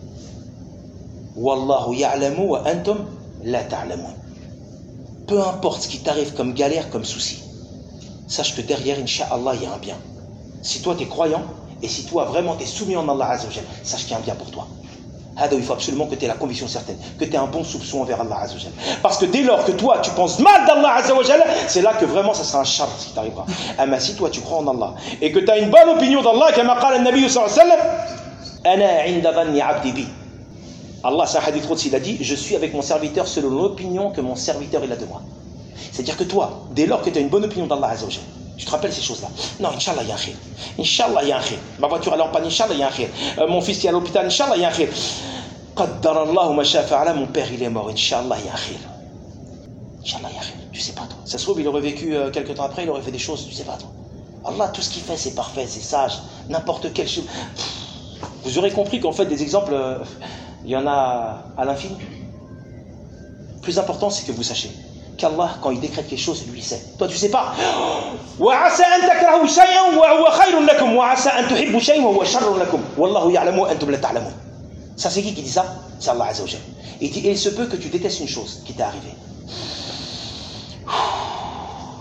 Wallahu ya'lamu wa antum la ta'lamun. Peu importe ce qui t'arrive comme galère, comme souci, sache que derrière, Inch'Allah, il y a un bien. Si toi, tu es croyant, et si toi, vraiment, tu es soumis en Allah Azza wa Jalla, sache qu'il y a un bien pour toi. Il faut absolument que tu aies la conviction certaine, que tu aies un bon soupçon envers Allah Azza wa Jalla. Parce que dès lors que toi tu penses mal d'Allah Azza wa Jalla, c'est là que vraiment ça sera un char qui t'arrivera. Mais si toi tu crois en Allah et que tu as une bonne opinion d'Allah, comme a dit le Nabi sallallahu alayhi wa sallam, ana 'inda dhanni 'abdi bi. Allah, c'est un hadith Qudsi, il a dit, je suis avec mon serviteur selon l'opinion que mon serviteur il a de moi. C'est-à-dire que toi, dès lors que tu as une bonne opinion d'Allah Azza wa Jalla, tu te rappelles ces choses-là? Non, Inch'Allah, il y a un khir. Inch'Allah, il y a un khir. Ma voiture elle est en panne, Inch'Allah, il y a un khir. Euh, mon fils est à l'hôpital, Inch'Allah, il y a un khir. Qaddar Allah ma sha fa'ala, mon père il est mort, Inch'Allah, il y a un khir. Inch'Allah, il y a un khir. Tu sais pas toi. Ça se trouve, il aurait vécu euh, quelques temps après, il aurait fait des choses, tu sais pas toi. Allah, tout ce qu'il fait, c'est parfait, c'est sage. N'importe quelle chose. Vous aurez compris qu'en fait, des exemples, euh, il y en a à l'infini. Le plus important, c'est que vous sachiez qu'Allah, quand il décrète quelque chose, lui sait. Toi, tu sais pas. وَعَسَىٰ أَن تَكْرَهُوا شَيْئًا وَهُوَ خَيْرٌ لَكُمْ وَعَسَىٰ أَن تُحِبُّوا شَيْئًا وَهُوَ شَرٌّ لَكُمْ وَاللَّهُ يَعْلَمُ وَأَنْتُمْ لَا تَعْلَمُونَ. Ça, c'est qui qui dit ça? C'est Allah Azza wa Jalla. Et il se peut que tu détestes une chose qui t'est arrivée.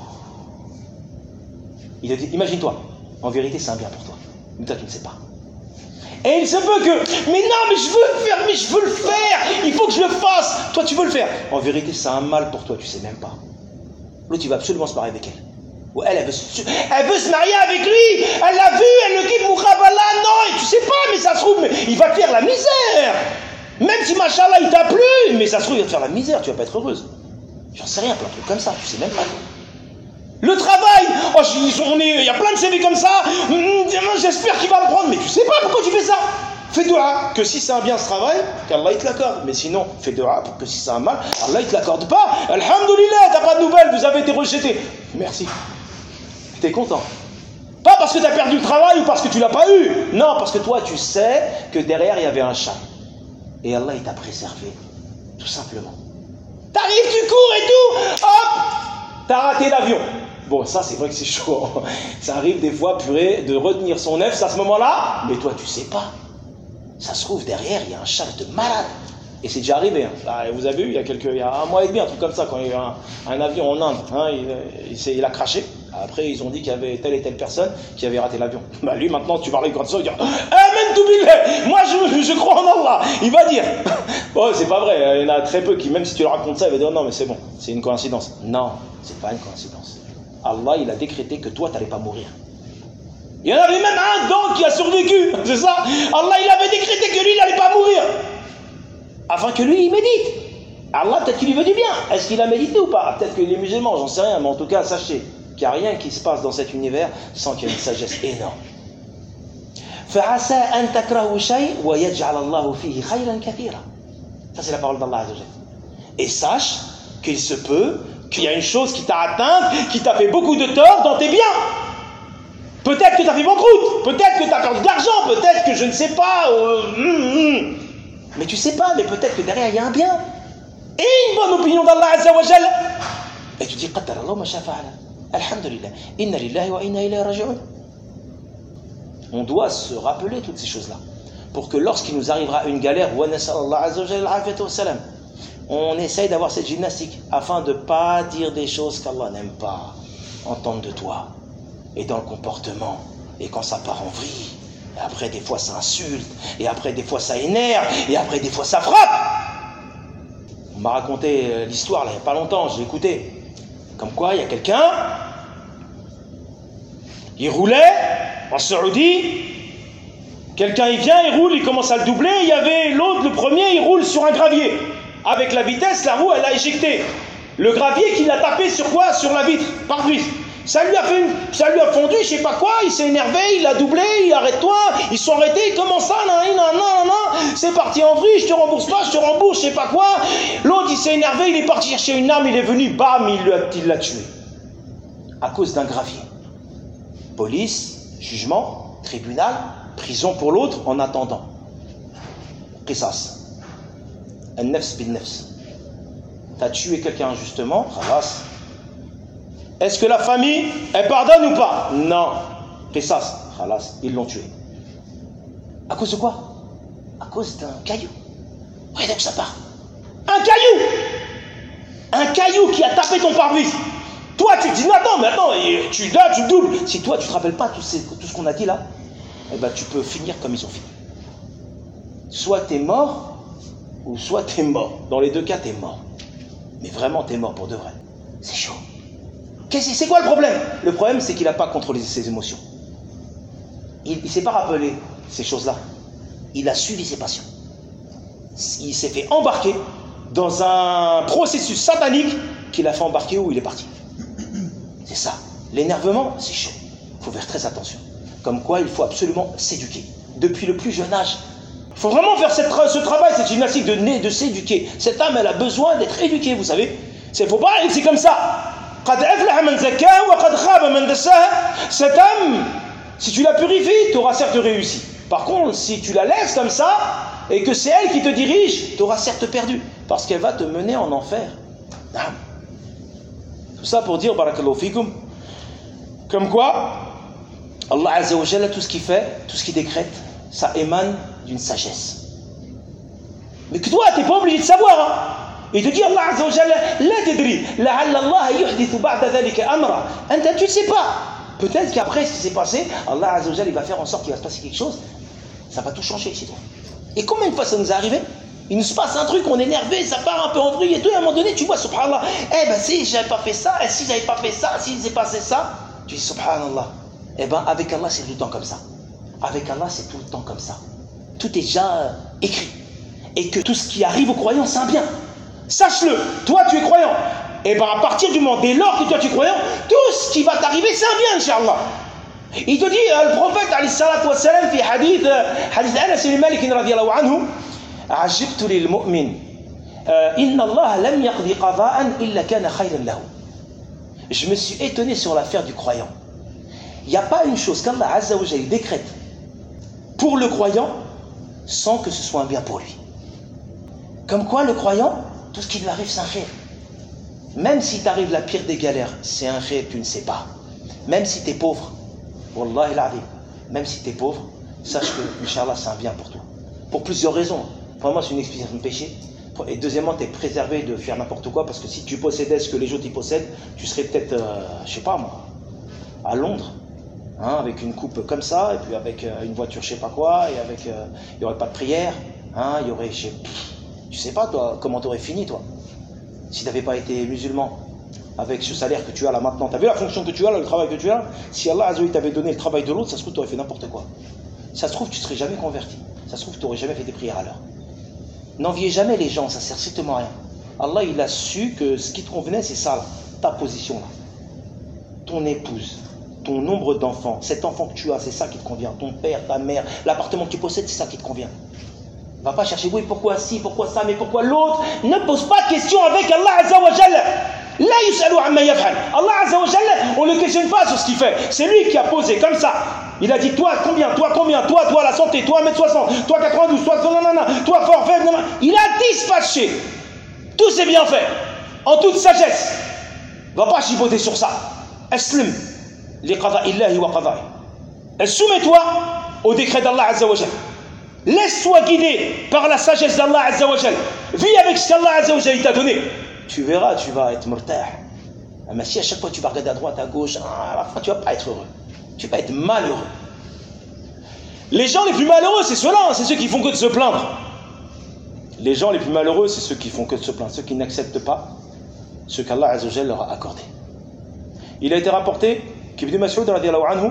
Il a dit, imagine-toi, en vérité, c'est un bien pour toi. Mais toi, tu ne sais pas. Et il se peut que, mais non, mais je veux le faire, mais je veux le faire, il faut que je le fasse. Toi, tu veux le faire. En vérité, c'est un mal pour toi, tu sais même pas. L'autre, il va absolument se marier avec elle. Ou elle, elle veut, se, elle veut se marier avec lui. Elle l'a vu, elle le quitte Moukhabala. Non, et tu sais pas, mais ça se trouve, mais il va te faire la misère. Même si, machallah, il t'a plu, mais ça se trouve, il va te faire la misère, tu vas pas être heureuse. J'en sais rien, plein de trucs comme ça, tu sais même pas. Le travail, oh, il y a plein de C V comme ça, j'espère qu'il va me prendre, mais tu sais pas pourquoi tu fais ça. Fais dua, que si c'est un bien ce travail, qu'Allah il te l'accorde. Mais sinon, fais dua, pour que si c'est un mal, Allah il te l'accorde pas. Alhamdoulilah, t'as pas de nouvelles, vous avez été rejeté. Merci. T'es content. Pas parce que t'as perdu le travail ou parce que tu l'as pas eu. Non, parce que toi tu sais que derrière il y avait un chat. Et Allah il t'a préservé, tout simplement. T'arrives, tu cours et tout, hop, t'as raté l'avion. Bon, ça c'est vrai que c'est chaud. Ça arrive des fois, purée, de retenir son nef à ce moment-là. Mais toi tu sais pas. Ça se trouve derrière, il y a un chat de malade. Et c'est déjà arrivé. Hein. Ah, vous avez vu, il y a quelques, il y a un mois et demi, un truc comme ça, quand il y a eu un, un avion en Inde, hein, il, il, il a craché. Après, ils ont dit qu'il y avait telle et telle personne qui avait raté l'avion. Bah lui, maintenant, tu parles comme ça, il dit Amen to billah. Moi, je, je crois en Allah. Il va dire. Bon, c'est pas vrai. Il y en a très peu qui, même si tu leur racontes ça, il va dire non, mais c'est bon, c'est une coïncidence. Non, c'est pas une coïncidence. Allah, il a décrété que toi, tu n'allais pas mourir. Il y en avait même un dedans qui a survécu, c'est ça. Allah, il avait décrété que lui, il n'allait pas mourir. Afin que lui, il médite. Allah, peut-être qu'il lui veut du bien. Est-ce qu'il a médité ou pas? Peut-être que les musulmans, j'en sais rien, mais en tout cas, sachez qu'il n'y a rien qui se passe dans cet univers sans qu'il y ait une sagesse énorme. فَعَسَىٰ أَن تَكْرَهُ شَيْءٍ وَيَجْعَلَ اللَّهُ فِيهِ خَيْرًا كَثِيرًا. Ça, c'est la parole d'Allah Azza wa Jalla. Et sache qu'il se peut qu'il y a une chose qui t'a atteinte, qui t'a fait beaucoup de tort dans tes biens. Peut-être que tu as fait banqueroute, peut-être que tu as perdu de l'argent, peut-être que je ne sais pas. Euh, mm, mm. Mais tu sais pas, mais peut-être que derrière il y a un bien. Et une bonne opinion d'Allah Azza wa Jalla. Et tu dis, Qaddar Allah ma sha fa'ala. Alhamdulillah. Inna lillahi wa inna ilayhi raji'un. On doit se rappeler toutes ces choses-là. Pour que lorsqu'il nous arrivera une galère, wa nas'alullah Azza wa Jalla al-afiyata wa salam, on essaye d'avoir cette gymnastique afin de ne pas dire des choses qu'Allah n'aime pas entendre de toi. Et dans le comportement, et quand ça part en vrille, et après des fois ça insulte, et après des fois ça énerve, et après des fois ça frappe. On m'a raconté l'histoire là il n'y a pas longtemps, j'ai écouté. Comme quoi il y a quelqu'un, il roulait en Saoudie, quelqu'un il vient, il roule, il commence à le doubler, il y avait l'autre, le premier, il roule sur un gravier. Avec la vitesse, la roue elle a éjecté. Le gravier qui l'a tapé sur quoi? Sur la vitre, pare-brise. Ça lui a fait une, ça lui a fondu, je sais pas quoi, il s'est énervé, il a doublé, il arrête-toi, ils sont arrêtés, comment ça, nan, nan, nan, nan, c'est parti en vrille, je te rembourse pas, je te rembourse, je sais pas quoi. L'autre il s'est énervé, il est parti chercher une arme, il est venu, bam, il l'a, il l'a tué. À cause d'un gravier. Police, jugement, tribunal, prison pour l'autre en attendant. Qisas. An-nafs bin-nafs. T'as tué quelqu'un injustement, khalas. Est-ce que la famille, elle pardonne ou pas? Non. Qisas, khalas, ils l'ont tué. À cause de quoi? À cause d'un caillou. Regardez où ça part. Un caillou! Un caillou qui a tapé ton pare-brise. Toi, tu te dis, non, attends, mais attends, tu, là, tu doubles. Si toi, tu te rappelles pas tout, ces, tout ce qu'on a dit là, eh ben, tu peux finir comme ils ont fini. Soit t'es mort, ou soit t'es mort. Dans les deux cas, t'es mort. Mais vraiment, t'es mort pour de vrai. C'est chaud. Qu'est-ce, c'est quoi le problème? Le problème, c'est qu'il n'a pas contrôlé ses émotions. Il ne s'est pas rappelé ces choses-là. Il a suivi ses passions. Il s'est fait embarquer dans un processus satanique qui l'a fait embarquer où il est parti. C'est ça. L'énervement, c'est chaud. Il faut faire très attention. Comme quoi, il faut absolument s'éduquer. Depuis le plus jeune âge. Il faut vraiment faire cette, ce travail, cette gymnastique de, de s'éduquer. Cette âme, elle a besoin d'être éduquée, vous savez. C'est, faut pas, c'est comme ça. Cette âme, si tu la purifies, tu auras certes réussi. Par contre, si tu la laisses comme ça, et que c'est elle qui te dirige, tu auras certes perdu. Parce qu'elle va te mener en enfer. Tout ça pour dire, barakallahu fikum, comme quoi, Allah Azza wa Jalla, tout ce qu'il fait, tout ce qu'il décrète, ça émane d'une sagesse. Mais que toi, tu n'es pas obligé de savoir. Hein. Il te dit, Allah Azza wa Jalla, la tadri, la'alla Allah yuhdithu ba'da dhalika amra. Tu ne sais pas. Peut-être qu'après ce qui s'est passé, Allah Azza wa Jalla, il va faire en sorte qu'il va se passer quelque chose. ça va tout changer chez toi. Et combien de fois ça nous est arrivé? Il nous se passe un truc, on est énervé, ça part un peu en vrille et tout, et à un moment donné, tu vois, subhanallah, eh ben si j'avais pas fait ça, et si j'avais pas fait ça, s'il s'est passé ça, tu dis subhanallah. Eh ben avec Allah, c'est tout le temps comme ça. Avec Allah, c'est tout le temps comme ça. Tout est déjà euh, écrit. Et que tout ce qui arrive aux croyants, c'est un bien. Sache-le, toi tu es croyant. Et bien à partir du moment, dès lors que toi tu es croyant, tout ce qui va t'arriver, c'est un bien, Inch'Allah. Il te dit, euh, le prophète, alayhi salatu wa salam, fi hadith, euh, hadith Anas ibn Malik, radiyallahu anhu, عجبت للمؤمن إن الله لم يقضي قضاء إلا كان خيرا له. Je me suis étonné sur l'affaire du croyant. Il n'y a pas une chose qu'Allah Azza wa Jalla décrète pour le croyant sans que ce soit un bien pour lui. Comme quoi le croyant, tout ce qui lui arrive c'est un khayr. Même si t'arrive la pire des galères, c'est un khayr, tu ne sais pas. Même si tu es pauvre, Wallahi l'azim, même si tu es pauvre, sache que Inch'Allah c'est un bien pour toi. Pour plusieurs raisons. Premièrement, c'est une expiation de péché. Et deuxièmement, tu es préservé de faire n'importe quoi, parce que si tu possédais ce que les autres y possèdent, tu serais peut-être, euh, je sais pas moi, à Londres, hein, avec une coupe comme ça, et puis avec euh, une voiture je sais pas quoi, et avec, il euh, n'y aurait pas de prière, hein, il y aurait, je sais, tu sais pas toi, comment tu aurais fini toi, si tu n'avais pas été musulman, avec ce salaire que tu as là maintenant, tu as vu la fonction que tu as là, le travail que tu as, si Allah Azza wa Jalla t'avait donné le travail de l'autre, ça se trouve tu aurais fait n'importe quoi. Ça se trouve tu ne serais jamais converti, ça se trouve tu n'aurais jamais fait des prières à l'heure. N'enviez jamais les gens, ça sert strictement à rien. Allah, il a su que ce qui te convenait, c'est ça, là, ta position là. Ton épouse, ton nombre d'enfants, cet enfant que tu as, c'est ça qui te convient. Ton père, ta mère, l'appartement que tu possèdes, c'est ça qui te convient. Va pas chercher, oui, pourquoi ci, pourquoi ça, mais pourquoi l'autre. Ne pose pas de questions avec Allah Azza wa Jalla. La yus'alu amma yaf'al. Allah Azza wa Jalla, on ne le questionne pas sur ce qu'il fait. C'est lui qui a posé comme ça. Il a dit, toi combien, toi combien, toi, toi la santé, toi un mètre soixante, toi quatre-vingt-douze, toi, non, non, non, toi fort, faible, non, non. Il a dispatché tous ses bienfaits en toute sagesse. Va pas chipoter sur ça. Aslim li qada'illahi wa qada'i. Soumets-toi au décret d'Allah Azza wa Jalla. Laisse-toi guider par la sagesse d'Allah Azza wa Jalla. Vis avec ce qu'Allah Azza wa Jalla t'a donné. Tu verras, tu vas être murtah. Mais si à chaque fois tu vas regarder à droite, à gauche, à la fin tu vas pas être heureux. Tu vas être malheureux. Les gens les plus malheureux, c'est ceux-là, c'est ceux qui font que de se plaindre. Les gens les plus malheureux, c'est ceux qui font que de se plaindre, ceux qui n'acceptent pas ce qu'Allah Azza wa Jalla leur a accordé. Il a été rapporté qu'Ibn Mas'ud radiyallahu anhu,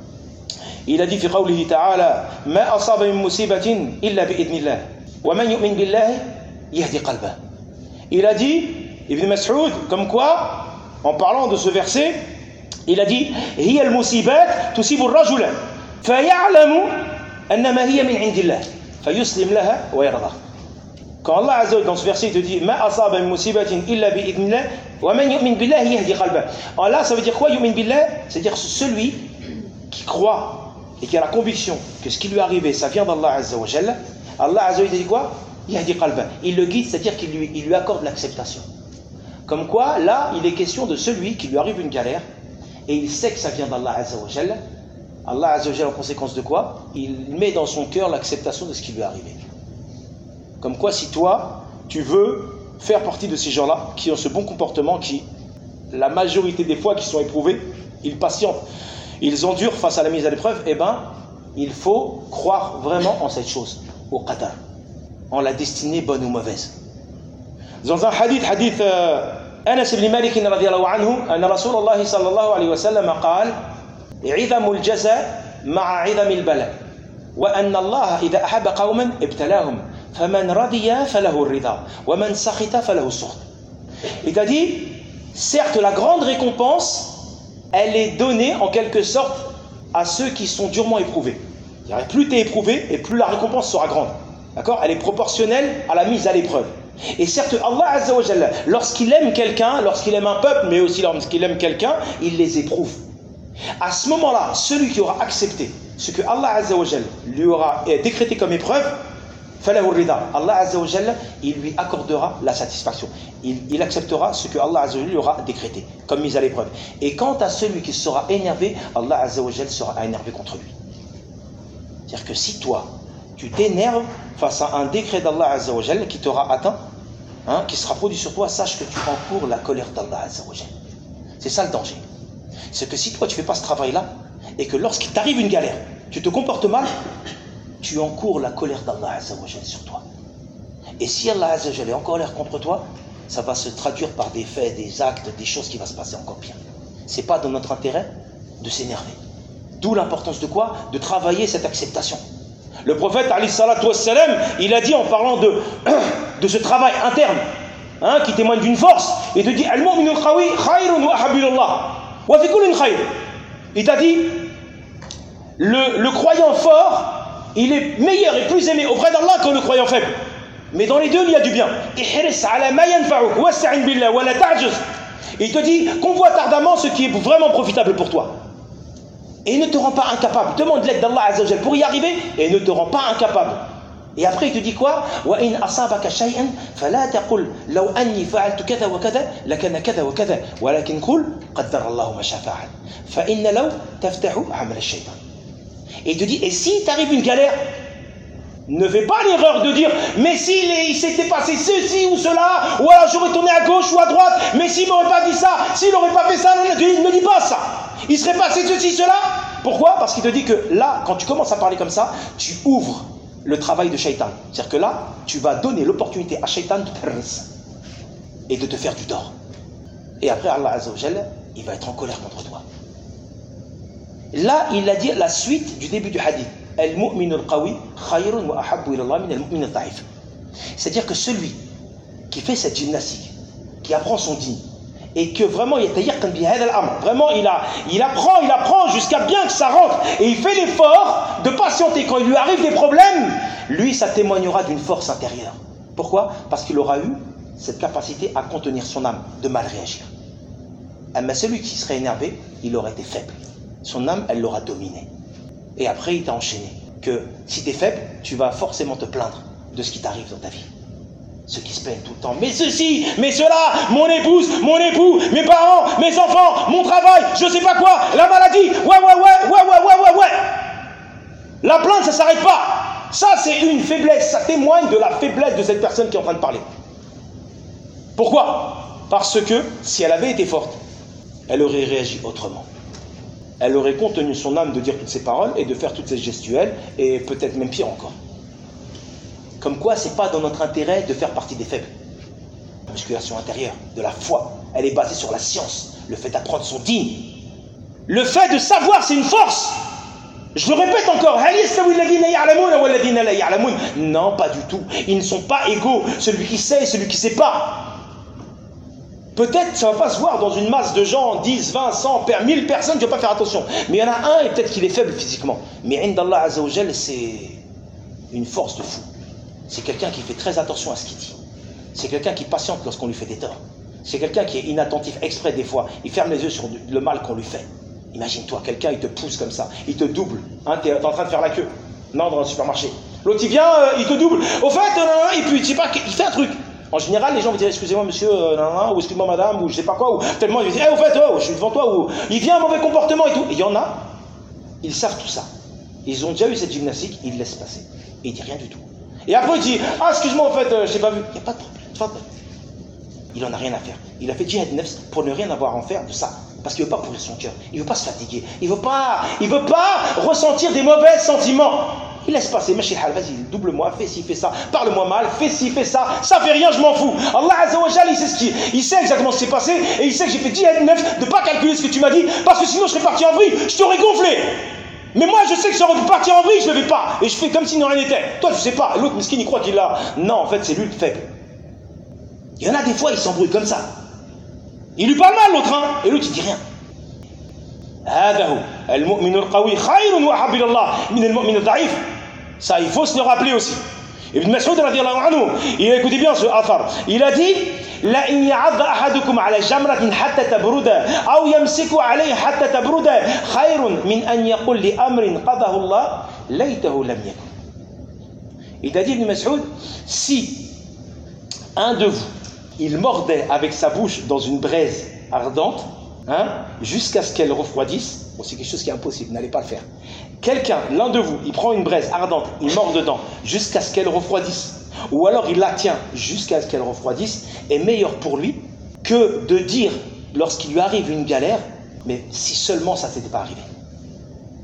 il a dit fi qawlihi ta'ala ma asaba min musibatin illa bi idnillah wa man yu'min billahi yahdi qalbah. Il a dit, Ibn Mas'ud, comme quoi, en parlant de ce verset, il a dit hiya al-musibat tusibu ar-rajula faya'lamu annama hiya min 'indillah fayuslim laha wa yarda. Quand Allah Azza wa Jalla dans ce verset il te dit ma asaba min musibatin illa bi idnillah wa man yu'min billahi yahdi qalbah. Alors là ça veut dire quoi yu'min billah? C'est-à-dire celui qui croit et qui a la conviction que ce qui lui est arrivé ça vient d'Allah Azza wa Jalla. Allah Azza wa Jalla dit quoi? Yahdi qalbah. Il le guide, c'est-à-dire qu'il lui, il lui accorde l'acceptation. Comme quoi là il est question de celui qui lui arrive une galère et il sait que ça vient d'Allah Azza wa Jalla. Allah Azza wa Jalla en conséquence de quoi? Il met dans son cœur l'acceptation de ce qui lui est arrivé. Comme quoi si toi tu veux faire partie de ces gens-là qui ont ce bon comportement, qui la majorité des fois qui sont éprouvés, ils patientent, ils endurent face à la mise à l'épreuve, eh ben il faut croire vraiment en cette chose, au qadar, en la destinée bonne ou mauvaise. Dans un hadith, hadith euh, أنس بن مالك رضي الله عنه أن رسول الله صلى الله عليه وسلم قال عظم الجزاء مع عظم البلاء وأن الله إذا أحب قوما ابتلاهم فمن رضي فله الرضا ومن سخط فله السخط. Il t'a dit, certes la grande récompense elle est donnée en quelque sorte à ceux qui sont durement éprouvés. Plus tu es éprouvé et plus la récompense sera grande. D'accord? Elle est proportionnelle à la mise à l'épreuve. Et certes, Allah Azza wa Jalla, lorsqu'il aime quelqu'un, lorsqu'il aime un peuple, mais aussi lorsqu'il aime quelqu'un, il les éprouve. À ce moment-là, celui qui aura accepté ce que Allah Azza wa Jalla lui aura décrété comme épreuve, falahu rida. Allah Azza wa Jalla, il lui accordera la satisfaction. Il, il acceptera ce que Allah Azza wa Jalla lui aura décrété comme mise à l'épreuve. Et quant à celui qui sera énervé, Allah Azza wa Jalla sera énervé contre lui. C'est-à-dire que si toi, tu t'énerves face à un décret d'Allah Azza wa Jalla qui t'aura atteint, hein, qui sera produit sur toi, sache que tu encours la colère d'Allah Azza wa Jalla. C'est ça le danger. C'est que si toi tu ne fais pas ce travail-là, et que lorsqu'il t'arrive une galère, tu te comportes mal, tu encours la colère d'Allah Azza wa Jal sur toi. Et si Allah Azza wa Jal est en colère contre toi, ça va se traduire par des faits, des actes, des choses qui vont se passer encore pire. C'est pas dans notre intérêt de s'énerver. D'où l'importance de quoi? De travailler cette acceptation. Le prophète, alayhi salatu wassalam, il a dit en parlant de, de ce travail interne, hein, qui témoigne d'une force, et te dit Al-mu'minu al-qawi khayrun wa ahabbu ilallah wa fi kullin khayr. Il t'a dit le, le croyant fort, il est meilleur et plus aimé auprès d'Allah que le croyant faible. Mais dans les deux, il y a du bien. Ihris ala ma yanfa'uk wasta'in billah wa la ta'jaz. Il te dit convoite ardemment ce qui est vraiment profitable pour toi. Et ne te rends pas incapable. Demande l'aide d'Allah Azza wa Jal pour y arriver et ne te rends pas incapable. Et après il te dit quoi? Wa in asabaka shay'an fala taqul law anni fa'altu kadha wa kadha lakana kadha wa kadha walakin qul qaddara Allahu ma sha'a fa'al. Fa inna law taftahu 'amal ash-shaytan. Et il te dit et si t'arrive une galère, ne fais pas l'erreur de dire mais s'il il s'était passé ceci ou cela, ou alors j'aurais tourné à gauche ou à droite, mais s'il m'aurait pas dit ça, s'il n'aurait pas fait ça, non, ne dis pas ça. Il serait passé ceci, cela. Pourquoi? Parce qu'il te dit que là, quand tu commences à parler comme ça, tu ouvres le travail de Shaitan. C'est-à-dire que là, tu vas donner l'opportunité à Shaitan de te permettre et de te faire du tort. Et après, Allah Azza wa Jalla, il va être en colère contre toi. Là, il a dit la suite du début du hadith. Al-mu'minu al-qawi khayrun wa ahabbu ila Allah min al-mu'min al-da'if. C'est-à-dire que celui qui fait cette gymnastique, qui apprend son dîn, et que vraiment il vraiment il, a, il apprend, il apprend jusqu'à bien que ça rentre, et il fait l'effort de patienter quand il lui arrive des problèmes, lui ça témoignera d'une force intérieure. Pourquoi? Parce qu'il aura eu cette capacité à contenir son âme, de mal réagir. Mais celui qui serait énervé, il aurait été faible. Son âme, elle l'aura dominé. Et après il t'a enchaîné que si tu es faible, tu vas forcément te plaindre de ce qui t'arrive dans ta vie. Ceux qui se plaignent tout le temps, mais ceci, mais cela, mon épouse, mon époux, mes parents, mes enfants, mon travail, je sais pas quoi, la maladie, ouais, ouais, ouais, ouais, ouais, ouais, ouais, ouais. La plainte, ça s'arrête pas. Ça, c'est une faiblesse, ça témoigne de la faiblesse de cette personne qui est en train de parler. Pourquoi? Parce que si elle avait été forte, elle aurait réagi autrement. Elle aurait contenu son âme de dire toutes ces paroles et de faire toutes ces gestuelles, et peut-être même pire encore. Comme quoi, c'est pas dans notre intérêt de faire partie des faibles. La musculation intérieure, de la foi, elle est basée sur la science, le fait d'apprendre son dîn. Le fait de savoir, c'est une force. Je le répète encore, non, pas du tout. Ils ne sont pas égaux. Celui qui sait et celui qui ne sait pas. Peut-être ça ne va pas se voir dans une masse de gens, dix, vingt, cent, mille personnes, je ne vais pas faire attention. Mais il y en a un et peut-être qu'il est faible physiquement. Mais Indallah Azza wa Jal, c'est une force de fou. C'est quelqu'un qui fait très attention à ce qu'il dit. C'est quelqu'un qui patiente lorsqu'on lui fait des torts. C'est quelqu'un qui est inattentif exprès des fois. Il ferme les yeux sur le mal qu'on lui fait. Imagine-toi, quelqu'un il te pousse comme ça, il te double. Hein, tu es en train de faire la queue. Non, dans un supermarché. L'autre il vient, euh, il te double. Au fait, euh, et puis je sais pas, il fait un truc. En général, les gens vont dire excusez-moi monsieur, euh, nan, nan, ou excusez-moi madame, ou je sais pas quoi, ou tellement ils vont dire, hey, au fait, oh, je suis devant toi, ou il vient un mauvais comportement et tout. Et il y en a, ils savent tout ça. Ils ont déjà eu cette gymnastique, ils laissent passer. Et il dit rien du tout. Et après il dit, ah excuse-moi en fait, euh, je t'ai pas vu. Il n'y a pas de problème. Il en a rien à faire. Il a fait djihad nefs pour ne rien avoir à en faire de ça. Parce qu'il ne veut pas pourrir son cœur. Il ne veut pas se fatiguer. Il ne veut pas, il veut pas ressentir des mauvais sentiments. Il laisse passer. Machil hal, vas-y, double-moi, fais ci, fais ça. Parle-moi mal, fais ci, fais ça. Ça fait rien, je m'en fous. Allah Azza wa Jal, il sait ce qui, il sait exactement ce qui s'est passé. Et il sait que j'ai fait djihad nefs de ne pas calculer ce que tu m'as dit. Parce que sinon je serais parti en vrille. Je t'aurais gonflé. Mais moi je sais que ça aurait pu partir en vrille, je ne le vais pas. Et je fais comme si de rien n'était. Toi tu sais pas. L'autre miskin il croit qu'il l'a. Non, en fait c'est lui le faible. Il y en a des fois, il s'embrouille comme ça. Il lui parle mal l'autre, hein. Et l'autre il dit rien. Ça, il faut se le rappeler aussi. Ibn Mas'ud radiyallahu anhu, il a écouté bien ce athar. Il a dit la in ya'adda ahadukum ala jamratin hatta tabruda aw yamsiku alayha hatta tabruda khayrun min an yaqul li amrin qadahu Allah laytahu lam yakun. Il a dit Ibn Mas'ud, si un de vous il mordait avec sa bouche dans une braise ardente, hein, jusqu'à ce qu'elle refroidisse, bon, c'est quelque chose qui est impossible, n'allez pas le faire. Quelqu'un, l'un de vous, il prend une braise ardente, il mord dedans, jusqu'à ce qu'elle refroidisse, ou alors il la tient jusqu'à ce qu'elle refroidisse, est meilleur pour lui que de dire, lorsqu'il lui arrive une galère, mais si seulement ça ne s'était pas arrivé.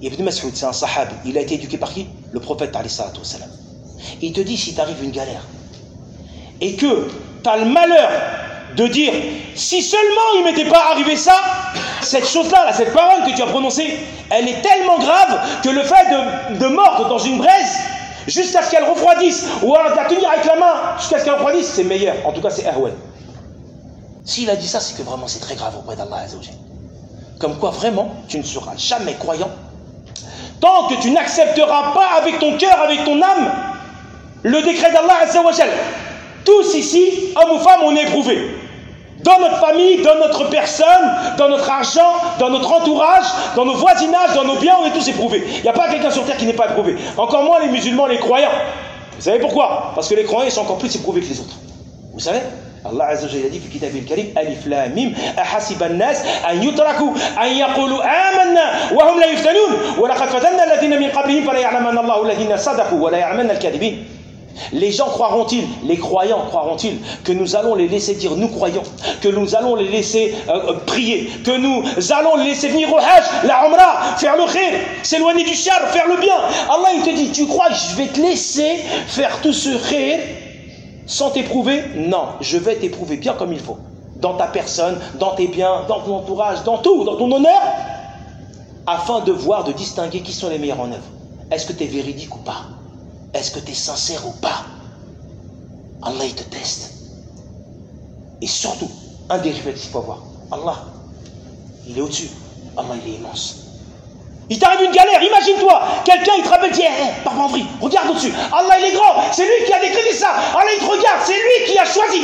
Ibn Mas'ud, c'est un sahabi. Il a été éduqué par qui? Le prophète, alayhi salatu wassalam. Il te dit, si t'arrive une galère, et que t'as le malheur de dire, si seulement il m'était pas arrivé ça, cette chose-là, là, cette parole que tu as prononcée, elle est tellement grave que le fait de, de mordre dans une braise, jusqu'à ce qu'elle refroidisse, ou alors de la tenir avec la main, jusqu'à ce qu'elle refroidisse, c'est meilleur. En tout cas, c'est ahwan. S'il a dit ça, c'est que vraiment c'est très grave auprès d'Allah Azza wa Jalla. Comme quoi, vraiment, tu ne seras jamais croyant tant que tu n'accepteras pas avec ton cœur, avec ton âme, le décret d'Allah Azza wa Jalla. Tous ici, hommes ou femmes, on est éprouvés. Dans notre famille, dans notre personne, dans notre argent, dans notre entourage, dans nos voisinages, dans nos biens, on est tous éprouvés. Il n'y a pas quelqu'un sur terre qui n'est pas éprouvé. Encore moins les musulmans, les croyants. Vous savez pourquoi? Parce que les croyants, ils sont encore plus éprouvés que les autres. Vous savez? Allah Azza wa Jalla dit في كتابه الكريم ألف لام ميم أحسب الناس أن يتركوا أن يقولوا آمنا وهم لا يفتنون ولقد فتنا الذين من قبلهم فلا يعلمن الله الذين صدقوا ولا يعلمن الكاذبين. Les gens croiront-ils, les croyants croiront-ils que nous allons les laisser dire nous croyons, que nous allons les laisser euh, prier, que nous allons les laisser venir au Hajj, la Umrah, faire le khir, s'éloigner du shar, faire le bien. Allah il te dit, tu crois que je vais te laisser faire tout ce khir sans t'éprouver? Non, je vais t'éprouver bien comme il faut. Dans ta personne, dans tes biens, dans ton entourage, dans tout, dans ton honneur, afin de voir, de distinguer qui sont les meilleurs en œuvre. Est-ce que tu es véridique ou pas? Est-ce que tu es sincère ou pas? Allah il te teste. Et surtout, un des réflexes qu'il faut avoir, Allah, il est au-dessus. Allah il est immense. Il t'arrive une galère, imagine-toi, quelqu'un il te rappelle, dit, hé, hey, pars pas en vrille, regarde au-dessus. Allah il est grand, c'est lui qui a décrété ça. Allah il te regarde, c'est lui qui a choisi.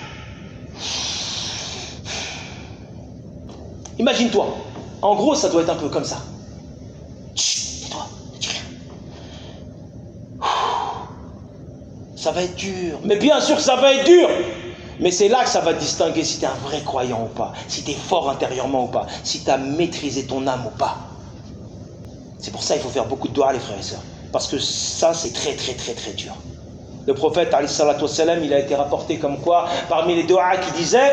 Imagine-toi, en gros ça doit être un peu comme ça. Chut, tais-toi, ne dis rien. Ça va être dur, mais bien sûr que ça va être dur. Mais c'est là que ça va te distinguer si tu es un vrai croyant ou pas, si tu es fort intérieurement ou pas, si tu as maîtrisé ton âme ou pas. C'est pour ça qu'il faut faire beaucoup de doigts, les frères et sœurs. Parce que ça, c'est très, très, très, très dur. Le prophète, alayhi salatu wassalam, il a été rapporté comme quoi, parmi les doigts qui disaient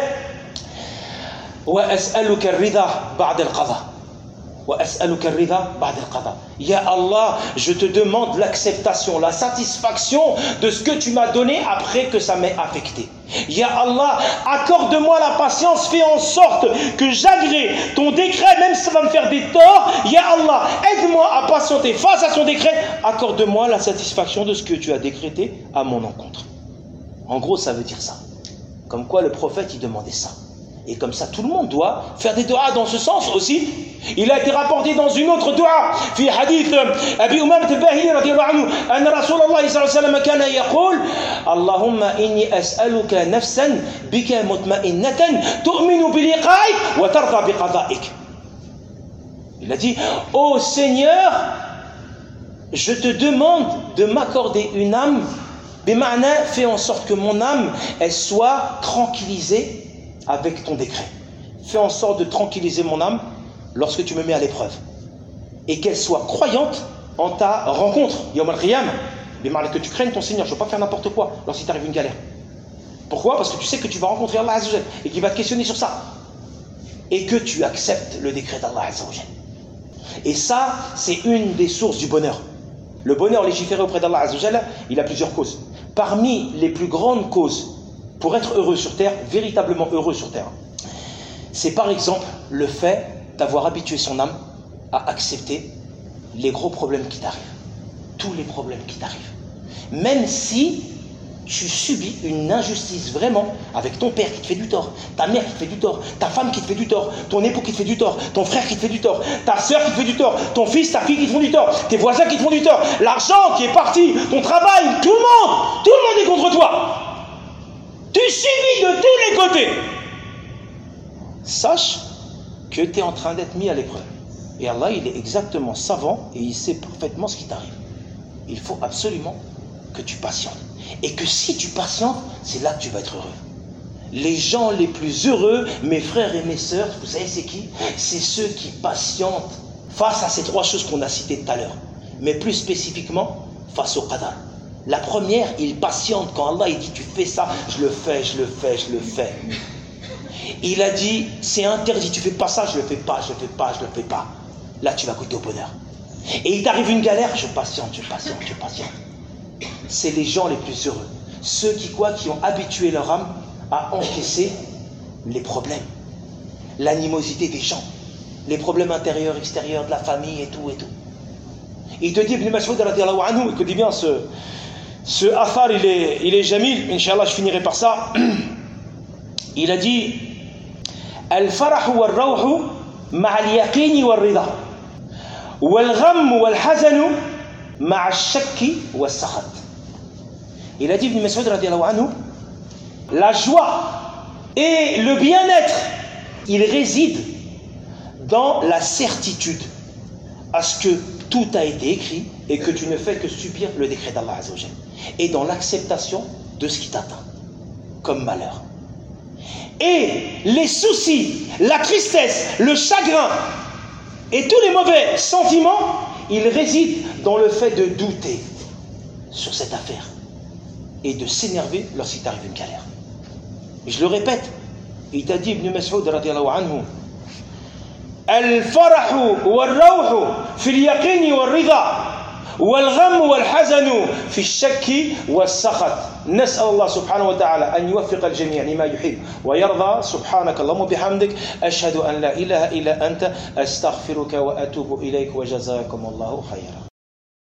wa as'aluka ar-ridha ba'da al-qada. Wa as'aluka ar-ridha ba'da al-qada. Ya Allah, je te demande l'acceptation, la satisfaction de ce que tu m'as donné après que ça m'ait affecté. Ya Allah, accorde-moi la patience, fais en sorte que j'agrée ton décret, même si ça va me faire des torts. Ya Allah, aide-moi à patienter face à son décret. Accorde-moi la satisfaction de ce que tu as décrété à mon encontre. En gros, ça veut dire ça. Comme quoi le prophète, il demandait ça. Et comme ça, tout le monde doit faire des doigts dans ce sens aussi. Il a été rapporté dans une autre doua, في حديث أبي أمامة الباهلي رضي الله عنه أن رسول الله صلى الله عليه وسلم كان يقول اللهم إني أسألك نفسا بك مطمئنة تؤمن بلقائك وترضى بقضائك. Il a dit, ô Seigneur, je te demande de m'accorder une âme, bima'na, fais en sorte que mon âme elle soit tranquillisée avec ton décret. Fais en sorte de tranquilliser mon âme lorsque tu me mets à l'épreuve. Et qu'elle soit croyante en ta rencontre. Yawm al-Qiyamah. Que tu craignes ton Seigneur. Je ne veux pas faire n'importe quoi lorsqu'il t'arrive une galère. Pourquoi? Parce que tu sais que tu vas rencontrer Allah Azza wa Jalla et qu'il va te questionner sur ça. Et que tu acceptes le décret d'Allah Azza wa Jalla. Et ça, c'est une des sources du bonheur. Le bonheur légiféré auprès d'Allah Azza wa Jalla, il a plusieurs causes. Parmi les plus grandes causes pour être heureux sur terre, véritablement heureux sur terre, c'est par exemple le fait d'avoir habitué son âme à accepter les gros problèmes qui t'arrivent. Tous les problèmes qui t'arrivent. Même si tu subis une injustice vraiment avec ton père qui te fait du tort, ta mère qui te fait du tort, ta femme qui te fait du tort, ton époux qui te fait du tort, ton frère qui te fait du tort, ta soeur qui te fait du tort, ton fils, ta fille qui te font du tort, tes voisins qui te font du tort, l'argent qui est parti, ton travail, tout le monde, tout le monde est contre toi. Tu subis de tous les côtés. Sache que tu es en train d'être mis à l'épreuve. Et Allah, il est exactement savant et il sait parfaitement ce qui t'arrive. Il faut absolument que tu patientes. Et que si tu patientes, c'est là que tu vas être heureux. Les gens les plus heureux, mes frères et mes sœurs, vous savez c'est qui? C'est ceux qui patientent face à ces trois choses qu'on a citées tout à l'heure. Mais plus spécifiquement, face au qadar. La première, il patiente quand Allah il dit tu fais ça, je le fais, je le fais, je le fais. Il a dit c'est interdit, tu fais pas ça, je le fais pas, je le fais pas, je le fais pas. Là tu vas goûter au bonheur. Et il t'arrive une galère, je patiente, je patiente, je patiente. C'est les gens les plus heureux. Ceux qui quoi, qui ont habitué leur âme à encaisser les problèmes, l'animosité des gens, les problèmes intérieurs, extérieurs, de la famille et tout et tout. Il te dit, Ibn Mas'ud radiyallahu anhu, écoutez bien, ce, ce athar, il est, il est jamil, Inch'Allah, je finirai par ça. Il a dit, Al-farahu wal-rawhu ma'al-yaqini wal-rida, wal-gham wal-hazanu ma'al-shakki wal-sakhat. Il a dit, Ibn Mas'ud radiyallahu anhu, la joie et le bien-être, il réside dans la certitude à ce que tout a été écrit et que tu ne fais que subir le décret d'Allah Azza wa Jal, et dans l'acceptation de ce qui t'atteint comme malheur. Et les soucis, la tristesse, le chagrin et tous les mauvais sentiments, ils résident dans le fait de douter sur cette affaire et de s'énerver lorsqu'il t'arrive une galère. Et je le répète, il t'a dit, Ibn Mas'ud radiyallahu anhu, الفرح والروح في اليقين والرضا والغم والحزن في الشك والسخط. نسأل الله سبحانه وتعالى أن يوفق الجميع لما يحب ويرضى. سبحانك اللهم وبحمدك أشهد أن لا إله إلا أنت أستغفرك وأتوب إليك وجزاكم الله خيرا.